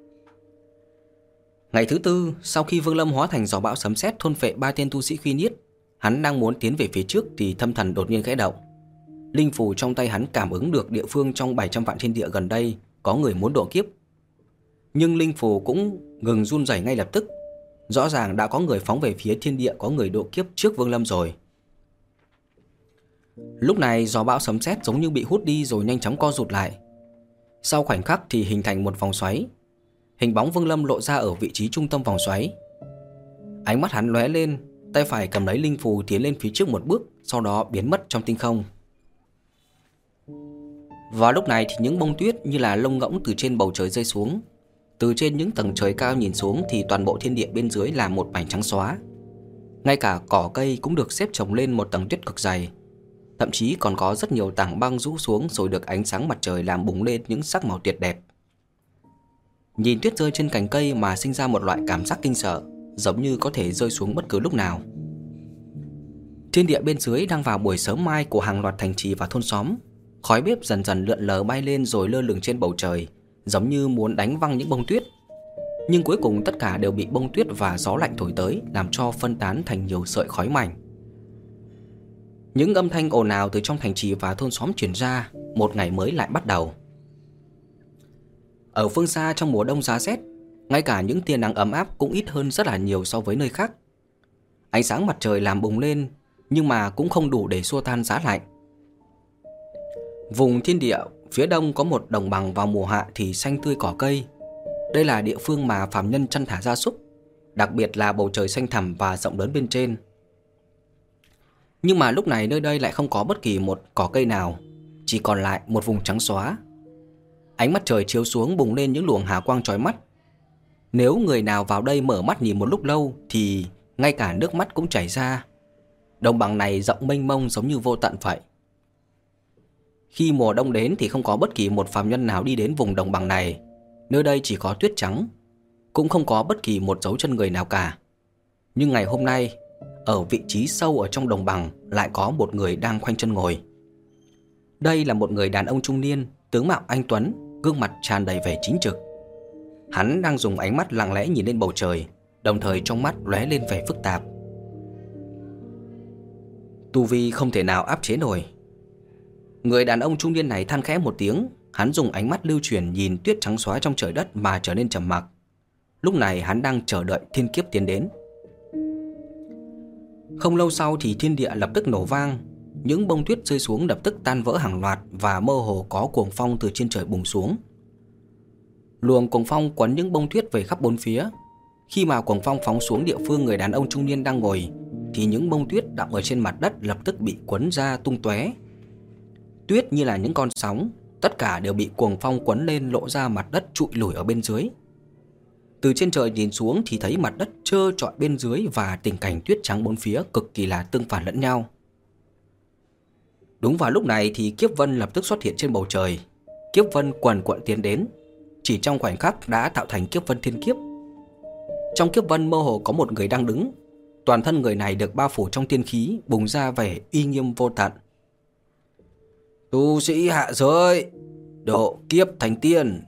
Ngày thứ tư, sau khi Vương Lâm hóa thành gió bão sấm sét thôn phệ ba tên tu sĩ Khuy Niết, hắn đang muốn tiến về phía trước thì tâm thần đột nhiên khẽ động. Linh phù trong tay hắn cảm ứng được địa phương trong bảy trăm vạn thiên địa gần đây có người muốn độ kiếp. Nhưng linh phù cũng ngừng run rẩy ngay lập tức. Rõ ràng đã có người phóng về phía thiên địa có người độ kiếp trước Vương Lâm rồi. Lúc này gió bão sấm sét giống như bị hút đi rồi nhanh chóng co rụt lại. Sau khoảnh khắc thì hình thành một vòng xoáy. Hình bóng Vương Lâm lộ ra ở vị trí trung tâm vòng xoáy. Ánh mắt hắn lóe lên, tay phải cầm lấy linh phù tiến lên phía trước một bước, sau đó biến mất trong tinh không. Vào lúc này thì những bông tuyết như là lông ngỗng từ trên bầu trời rơi xuống. Từ trên những tầng trời cao nhìn xuống thì toàn bộ thiên địa bên dưới là một mảnh trắng xóa. Ngay cả cỏ cây cũng được xếp chồng lên một tầng tuyết cực dày. Thậm chí còn có rất nhiều tảng băng rũ xuống rồi được ánh sáng mặt trời làm bùng lên những sắc màu tuyệt đẹp. Nhìn tuyết rơi trên cành cây mà sinh ra một loại cảm giác kinh sợ, giống như có thể rơi xuống bất cứ lúc nào. Thiên địa bên dưới đang vào buổi sớm mai của hàng loạt thành trì và thôn xóm. Khói bếp dần dần lượn lờ bay lên rồi lơ lửng trên bầu trời, giống như muốn đánh văng những bông tuyết. Nhưng cuối cùng tất cả đều bị bông tuyết và gió lạnh thổi tới, làm cho phân tán thành nhiều sợi khói mảnh. Những âm thanh ồn ào từ trong thành trì và thôn xóm truyền ra. Một ngày mới lại bắt đầu. Ở phương xa trong mùa đông giá rét, ngay cả những tia nắng ấm áp cũng ít hơn rất là nhiều so với nơi khác. Ánh sáng mặt trời làm bùng lên, nhưng mà cũng không đủ để xua tan giá lạnh. Vùng thiên địa phía đông có một đồng bằng vào mùa hạ thì xanh tươi cỏ cây. Đây là địa phương mà phàm nhân chăn thả gia súc, đặc biệt là bầu trời xanh thẳm và rộng lớn bên trên. Nhưng mà lúc này nơi đây lại không có bất kỳ một cỏ cây nào, chỉ còn lại một vùng trắng xóa. Ánh mặt trời chiếu xuống bùng lên những luồng hà quang chói mắt. Nếu người nào vào đây mở mắt nhìn một lúc lâu thì ngay cả nước mắt cũng chảy ra. Đồng bằng này rộng mênh mông giống như vô tận vậy. Khi mùa đông đến thì không có bất kỳ một phàm nhân nào đi đến vùng đồng bằng này. Nơi đây chỉ có tuyết trắng, cũng không có bất kỳ một dấu chân người nào cả. Nhưng ngày hôm nay, ở vị trí sâu ở trong đồng bằng lại có một người đang khoanh chân ngồi. Đây là một người đàn ông trung niên, tướng mạo anh tuấn, gương mặt tràn đầy vẻ chính trực. Hắn đang dùng ánh mắt lặng lẽ nhìn lên bầu trời, đồng thời trong mắt lóe lên vẻ phức tạp. Tu vi không thể nào áp chế nổi. Người đàn ông trung niên này than khẽ một tiếng. Hắn dùng ánh mắt lưu chuyển nhìn tuyết trắng xóa trong trời đất mà trở nên trầm mặc. Lúc này hắn đang chờ đợi thiên kiếp tiến đến. Không lâu sau thì thiên địa lập tức nổ vang. Những bông tuyết rơi xuống lập tức tan vỡ hàng loạt, và mơ hồ có cuồng phong từ trên trời bùng xuống. Luồng cuồng phong quấn những bông tuyết về khắp bốn phía. Khi mà cuồng phong phóng xuống địa phương người đàn ông trung niên đang ngồi thì những bông tuyết đọng ở trên mặt đất lập tức bị quấn ra tung tóe. Tuyết như là những con sóng, tất cả đều bị cuồng phong quấn lên lộ ra mặt đất trụi lủi ở bên dưới. Từ trên trời nhìn xuống thì thấy mặt đất trơ trọi bên dưới và tình cảnh tuyết trắng bốn phía cực kỳ là tương phản lẫn nhau. Đúng vào lúc này thì kiếp vân lập tức xuất hiện trên bầu trời. Kiếp vân quần quận tiến đến, chỉ trong khoảnh khắc đã tạo thành kiếp vân thiên kiếp. Trong kiếp vân mơ hồ có một người đang đứng, toàn thân người này được bao phủ trong tiên khí, bùng ra vẻ uy nghiêm vô tận. Tu sĩ hạ giới, độ kiếp thành tiên.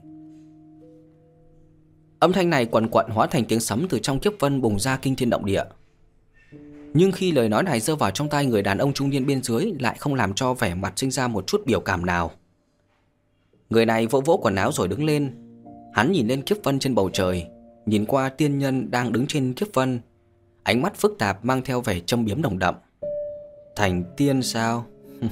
Âm thanh này quần quận hóa thành tiếng sấm từ trong kiếp vân bùng ra kinh thiên động địa. Nhưng khi lời nói này rơi vào trong tai người đàn ông trung niên bên dưới lại không làm cho vẻ mặt sinh ra một chút biểu cảm nào. Người này vỗ vỗ quần áo rồi đứng lên. Hắn nhìn lên kiếp vân trên bầu trời, nhìn qua tiên nhân đang đứng trên kiếp vân, ánh mắt phức tạp mang theo vẻ châm biếm nồng đậm. Thành tiên sao?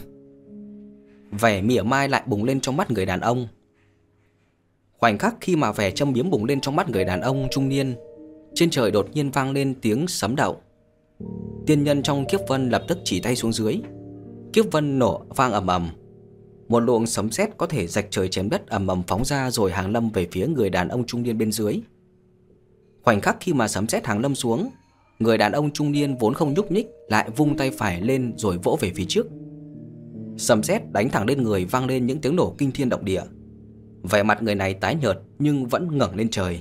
Vẻ mỉa mai lại bùng lên trong mắt người đàn ông. Khoảnh khắc khi mà vẻ châm biếm bùng lên trong mắt người đàn ông trung niên, trên trời đột nhiên vang lên tiếng sấm động. Tiên nhân trong kiếp vân lập tức chỉ tay xuống dưới. Kiếp vân nổ vang ầm ầm. Một luồng sấm sét có thể rạch trời chém đất ầm ầm phóng ra rồi hàng lâm về phía người đàn ông trung niên bên dưới. Khoảnh khắc khi mà sấm sét hàng lâm xuống, người đàn ông trung niên vốn không nhúc nhích lại vung tay phải lên rồi vỗ về phía trước. Sấm sét đánh thẳng lên người, vang lên những tiếng nổ kinh thiên động địa. Vẻ mặt người này tái nhợt nhưng vẫn ngẩng lên trời.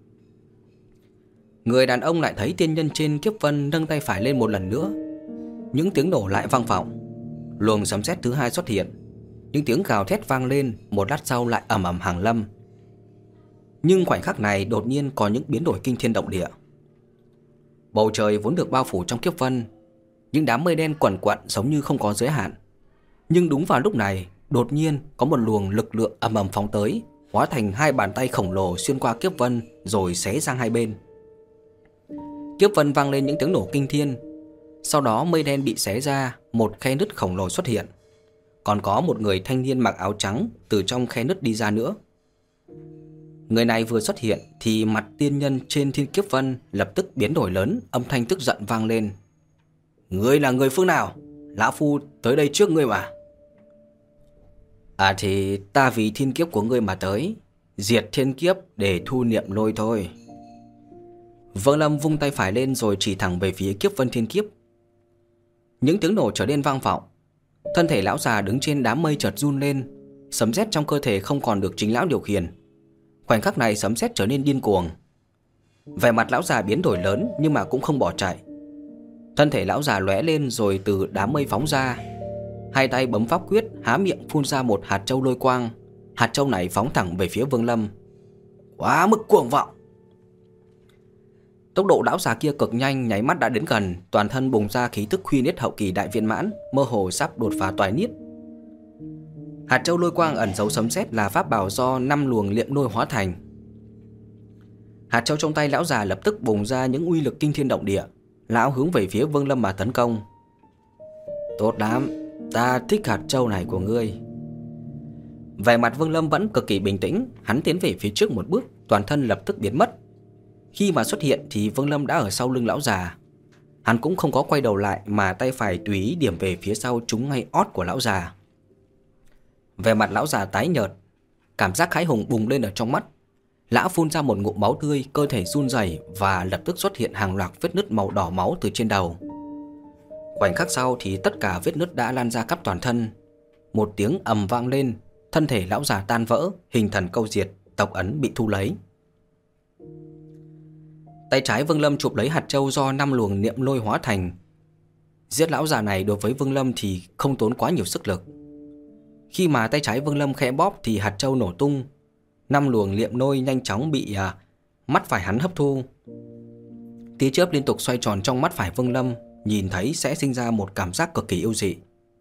Người đàn ông lại thấy tiên nhân trên kiếp vân nâng tay phải lên một lần nữa. Những tiếng nổ lại vang vọng. Luồng sấm sét thứ hai xuất hiện. Những tiếng gào thét vang lên, một lát sau lại ầm ầm hàng lâm. Nhưng khoảnh khắc này đột nhiên có những biến đổi kinh thiên động địa. Bầu trời vốn được bao phủ trong kiếp vân, những đám mây đen quẩn quẩn giống như không có giới hạn. Nhưng đúng vào lúc này, đột nhiên có một luồng lực lượng ầm ầm phóng tới, hóa thành hai bàn tay khổng lồ xuyên qua kiếp vân rồi xé sang hai bên. Kiếp vân vang lên những tiếng nổ kinh thiên. Sau đó mây đen bị xé ra, một khe nứt khổng lồ xuất hiện. Còn có một người thanh niên mặc áo trắng từ trong khe nứt đi ra nữa. Người này vừa xuất hiện thì mặt tiên nhân trên thiên kiếp vân lập tức biến đổi lớn, âm thanh tức giận vang lên. Ngươi là người phương nào? Lão phu tới đây trước ngươi mà. À thì ta vì thiên kiếp của ngươi mà tới, diệt thiên kiếp để thu niệm lôi thôi. Vương Lâm vung tay phải lên rồi chỉ thẳng về phía kiếp vân thiên kiếp. Những tiếng nổ trở nên vang vọng. Thân thể lão già đứng trên đám mây chợt run lên, sấm sét trong cơ thể không còn được chính lão điều khiển. Khoảnh khắc này sấm sét trở nên điên cuồng. Vẻ mặt lão già biến đổi lớn nhưng mà cũng không bỏ chạy. Thân thể lão già lóe lên rồi từ đám mây phóng ra. Hai tay bấm pháp quyết, há miệng phun ra một hạt châu lôi quang. Hạt châu này phóng thẳng về phía Vương Lâm. Quá mức cuồng vọng. Tốc độ lão già kia cực nhanh, nháy mắt đã đến gần, toàn thân bùng ra khí tức Huy Niết hậu kỳ đại viên mãn, mơ hồ sắp đột phá toái niết. Hạt châu lôi quang ẩn giấu sấm sét là pháp bảo do năm luồng liệm lôi hóa thành. Hạt châu trong tay lão già lập tức bùng ra những uy lực kinh thiên động địa. Lão hướng về phía Vương Lâm mà tấn công. Tốt lắm, ta thích hạt châu này của ngươi. Vẻ mặt Vương Lâm vẫn cực kỳ bình tĩnh, hắn tiến về phía trước một bước, toàn thân lập tức biến mất. Khi mà xuất hiện thì Vương Lâm đã ở sau lưng lão già. Hắn cũng không có quay đầu lại mà tay phải tùy ý điểm về phía sau, trúng ngay ót của lão già. Vẻ mặt lão già tái nhợt, cảm giác hãi hùng bùng lên ở trong mắt. Lão phun ra một ngụm máu tươi, cơ thể run rẩy và lập tức xuất hiện hàng loạt vết nứt màu đỏ máu từ trên đầu. Khoảnh khắc sau thì tất cả vết nứt đã lan ra khắp toàn thân. Một tiếng ầm vang lên, thân thể lão già tan vỡ, hình thần câu diệt, tộc ấn bị thu lấy. Tay trái Vương Lâm chụp lấy hạt châu do năm luồng niệm lôi hóa thành. Giết lão già này đối với Vương Lâm thì không tốn quá nhiều sức lực. Khi mà tay trái Vương Lâm khẽ bóp thì hạt châu nổ tung. Năm luồng niệm lôi nhanh chóng bị à, mắt phải hắn hấp thu. Tia chớp liên tục xoay tròn trong mắt phải Vương Lâm, nhìn thấy sẽ sinh ra một cảm giác cực kỳ yêu dị.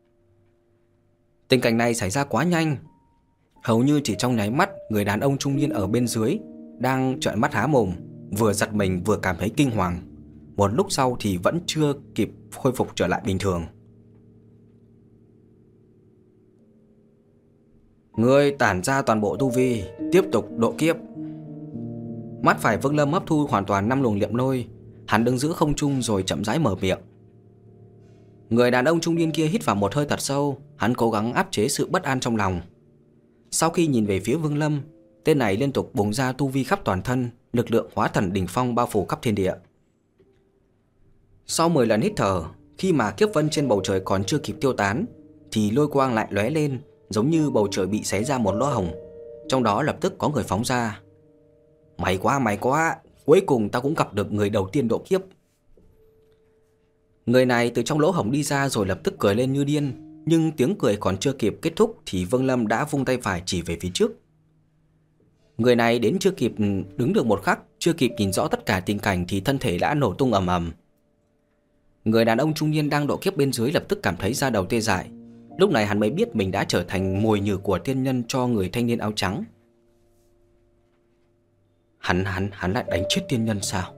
Tình cảnh này xảy ra quá nhanh. Hầu như chỉ trong nháy mắt, người đàn ông trung niên ở bên dưới đang trợn mắt há mồm, vừa giật mình vừa cảm thấy kinh hoàng. Một lúc sau thì vẫn chưa kịp khôi phục trở lại bình thường. Ngươi tản ra toàn bộ tu vi, tiếp tục độ kiếp. Mắt phải Vương Lâm hấp thu hoàn toàn năm luồng niệm lôi. Hắn đứng giữa không trung rồi chậm rãi mở miệng. Người đàn ông trung niên kia hít vào một hơi thật sâu. Hắn cố gắng áp chế sự bất an trong lòng. Sau khi nhìn về phía Vương Lâm tên này liên tục bùng ra tu vi khắp toàn thân, lực lượng hóa thần đỉnh phong bao phủ khắp thiên địa. Sau mười lần hít thở, khi mà kiếp vân trên bầu trời còn chưa kịp tiêu tán, thì lôi quang lại lóe lên, giống như bầu trời bị xé ra một lỗ hổng. Trong đó lập tức có người phóng ra. May quá, may quá, cuối cùng ta cũng gặp được người đầu tiên độ kiếp. Người này từ trong lỗ hổng đi ra rồi lập tức cười lên như điên, nhưng tiếng cười còn chưa kịp kết thúc thì Vương Lâm đã vung tay phải chỉ về phía trước. Người này đến chưa kịp đứng được một khắc, chưa kịp nhìn rõ tất cả tình cảnh thì thân thể đã nổ tung ầm ầm. Người đàn ông trung niên đang độ kiếp bên dưới lập tức cảm thấy da đầu tê dại. Lúc này hắn mới biết mình đã trở thành mồi nhử của tiên nhân cho người thanh niên áo trắng. Hắn hắn hắn lại đánh chết tiên nhân sao?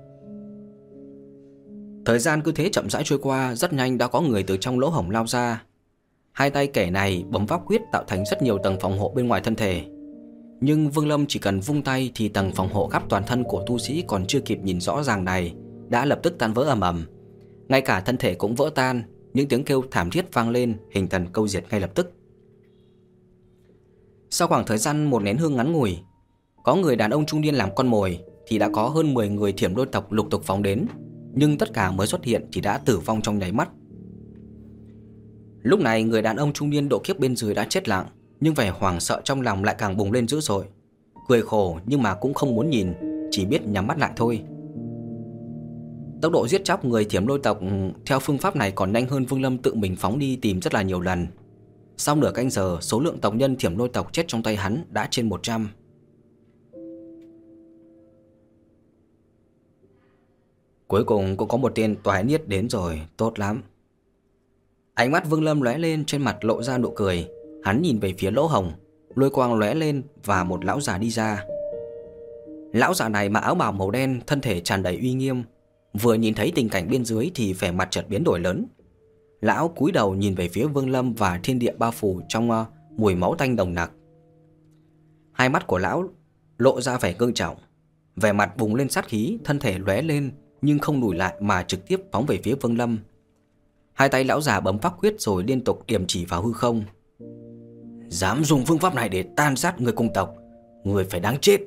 Thời gian cứ thế chậm rãi trôi qua, rất nhanh đã có người từ trong lỗ hổng lao ra. Hai tay kẻ này bấm pháp quyết tạo thành rất nhiều tầng phòng hộ bên ngoài thân thể. Nhưng Vương Lâm chỉ cần vung tay thì tầng phòng hộ khắp toàn thân của tu sĩ còn chưa kịp nhìn rõ ràng này đã lập tức tan vỡ ầm ầm. Ngay cả thân thể cũng vỡ tan, những tiếng kêu thảm thiết vang lên, hình thần câu diệt ngay lập tức. Sau khoảng thời gian một nén hương ngắn ngủi, có người đàn ông trung niên làm con mồi thì đã có hơn mười người Thiểm Lôi tộc lục tục phóng đến, nhưng tất cả mới xuất hiện thì đã tử vong trong nháy mắt. Lúc này người đàn ông trung niên độ kiếp bên dưới đã chết lặng, nhưng vẻ hoảng sợ trong lòng lại càng bùng lên dữ dội. Cười khổ nhưng mà cũng không muốn nhìn, chỉ biết nhắm mắt lại thôi. Tốc độ giết chóc người Thiểm Lôi tộc theo phương pháp này còn nhanh hơn Vương Lâm tự mình phóng đi tìm rất là nhiều lần. Sau nửa canh giờ, số lượng tộc nhân Thiểm Lôi tộc chết trong tay hắn đã trên một trăm. Cuối cùng cũng có một tên toái niết đến rồi, tốt lắm. Ánh mắt Vương Lâm lóe lên, trên mặt lộ ra nụ cười. Hắn nhìn về phía lỗ hổng, lôi quang lóe lên và một lão già đi ra. Lão già này mặc áo bào màu đen, thân thể tràn đầy uy nghiêm. Vừa nhìn thấy tình cảnh bên dưới thì vẻ mặt chợt biến đổi lớn. Lão cúi đầu nhìn về phía Vương Lâm và thiên địa bao phủ trong uh, mùi máu tanh nồng nặc. Hai mắt của lão lộ ra vẻ ngưng trọng, vẻ mặt bùng lên sát khí, thân thể lóe lên nhưng không lùi lại mà trực tiếp phóng về phía Vương Lâm. Hai tay lão già bấm pháp quyết rồi liên tục điểm chỉ vào hư không. Dám dùng phương pháp này để tan sát người cùng tộc, người phải đáng chết.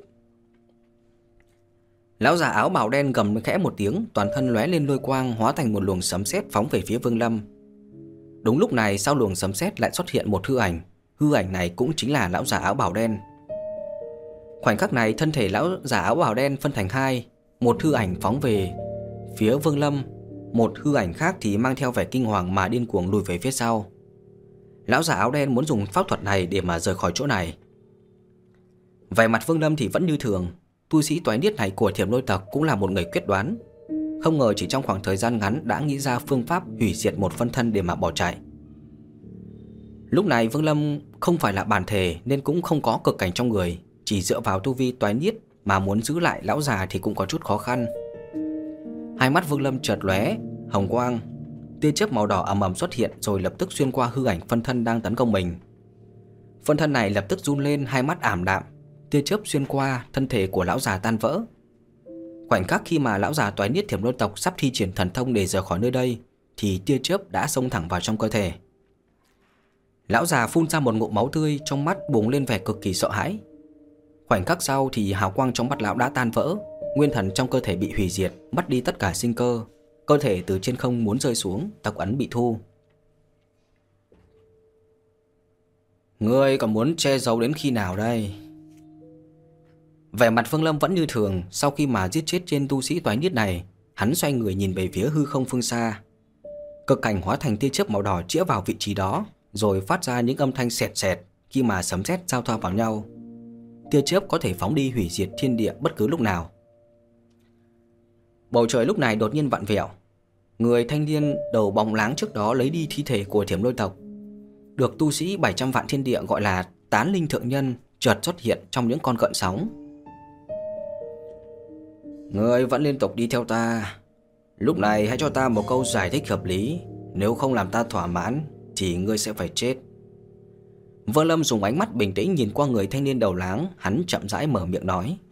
Lão già áo bào đen gầm khẽ một tiếng, toàn thân lóe lên lôi quang hóa thành một luồng sấm sét phóng về phía Vương Lâm. Đúng lúc này sau luồng sấm sét lại xuất hiện một hư ảnh, hư ảnh này cũng chính là lão già áo bào đen. Khoảnh khắc này thân thể lão già áo bào đen phân thành hai, một hư ảnh phóng về phía Vương Lâm, một hư ảnh khác thì mang theo vẻ kinh hoàng mà điên cuồng lùi về phía sau. Lão già áo đen muốn dùng pháp thuật này để mà rời khỏi chỗ này. Vẻ mặt Vương Lâm thì vẫn như thường. Tu sĩ toái niết này của Thiểm Lôi tộc cũng là một người quyết đoán, không ngờ chỉ trong khoảng thời gian ngắn đã nghĩ ra phương pháp hủy diệt một phân thân để mà bỏ chạy. Lúc này Vương Lâm không phải là bản thể nên cũng không có cực cảnh trong người, chỉ dựa vào tu vi toái niết mà muốn giữ lại lão già thì cũng có chút khó khăn. Hai mắt Vương Lâm chợt lóe hồng quang, tia chớp màu đỏ ầm ầm xuất hiện rồi lập tức xuyên qua hư ảnh phân thân đang tấn công mình. Phân thân này lập tức run lên, hai mắt ảm đạm, tia chớp xuyên qua, thân thể của lão già tan vỡ. Khoảnh khắc khi mà lão già toái niết Thiểm Lôi tộc sắp thi triển thần thông để rời khỏi nơi đây thì tia chớp đã xông thẳng vào trong cơ thể. Lão già phun ra một ngụm máu tươi, trong mắt bùng lên vẻ cực kỳ sợ hãi. Khoảnh khắc sau thì hào quang trong mắt lão đã tan vỡ, nguyên thần trong cơ thể bị hủy diệt, mất đi tất cả sinh cơ. Cơ thể từ trên không muốn rơi xuống, tộc ấn bị thu. Ngươi còn muốn che giấu đến khi nào đây? Vẻ mặt Vương Lâm vẫn như thường. Sau khi mà giết chết trên tu sĩ toái niết này, hắn xoay người nhìn về phía hư không phương xa. Cực cảnh hóa thành tia chớp màu đỏ chĩa vào vị trí đó, rồi phát ra những âm thanh sẹt sẹt khi mà sấm sét giao thoa vào nhau. Tia chớp có thể phóng đi hủy diệt thiên địa bất cứ lúc nào. Bầu trời lúc này đột nhiên vặn vẹo. Người thanh niên đầu bóng láng trước đó lấy đi thi thể của Thiểm Lôi tộc, được tu sĩ bảy trăm vạn thiên địa gọi là tán linh thượng nhân, chợt xuất hiện trong những con gợn sóng. Ngươi vẫn liên tục đi theo ta. Lúc này hãy cho ta một câu giải thích hợp lý. Nếu không làm ta thỏa mãn thì ngươi sẽ phải chết. Vương Lâm dùng ánh mắt bình tĩnh nhìn qua người thanh niên đầu láng. Hắn chậm rãi mở miệng nói.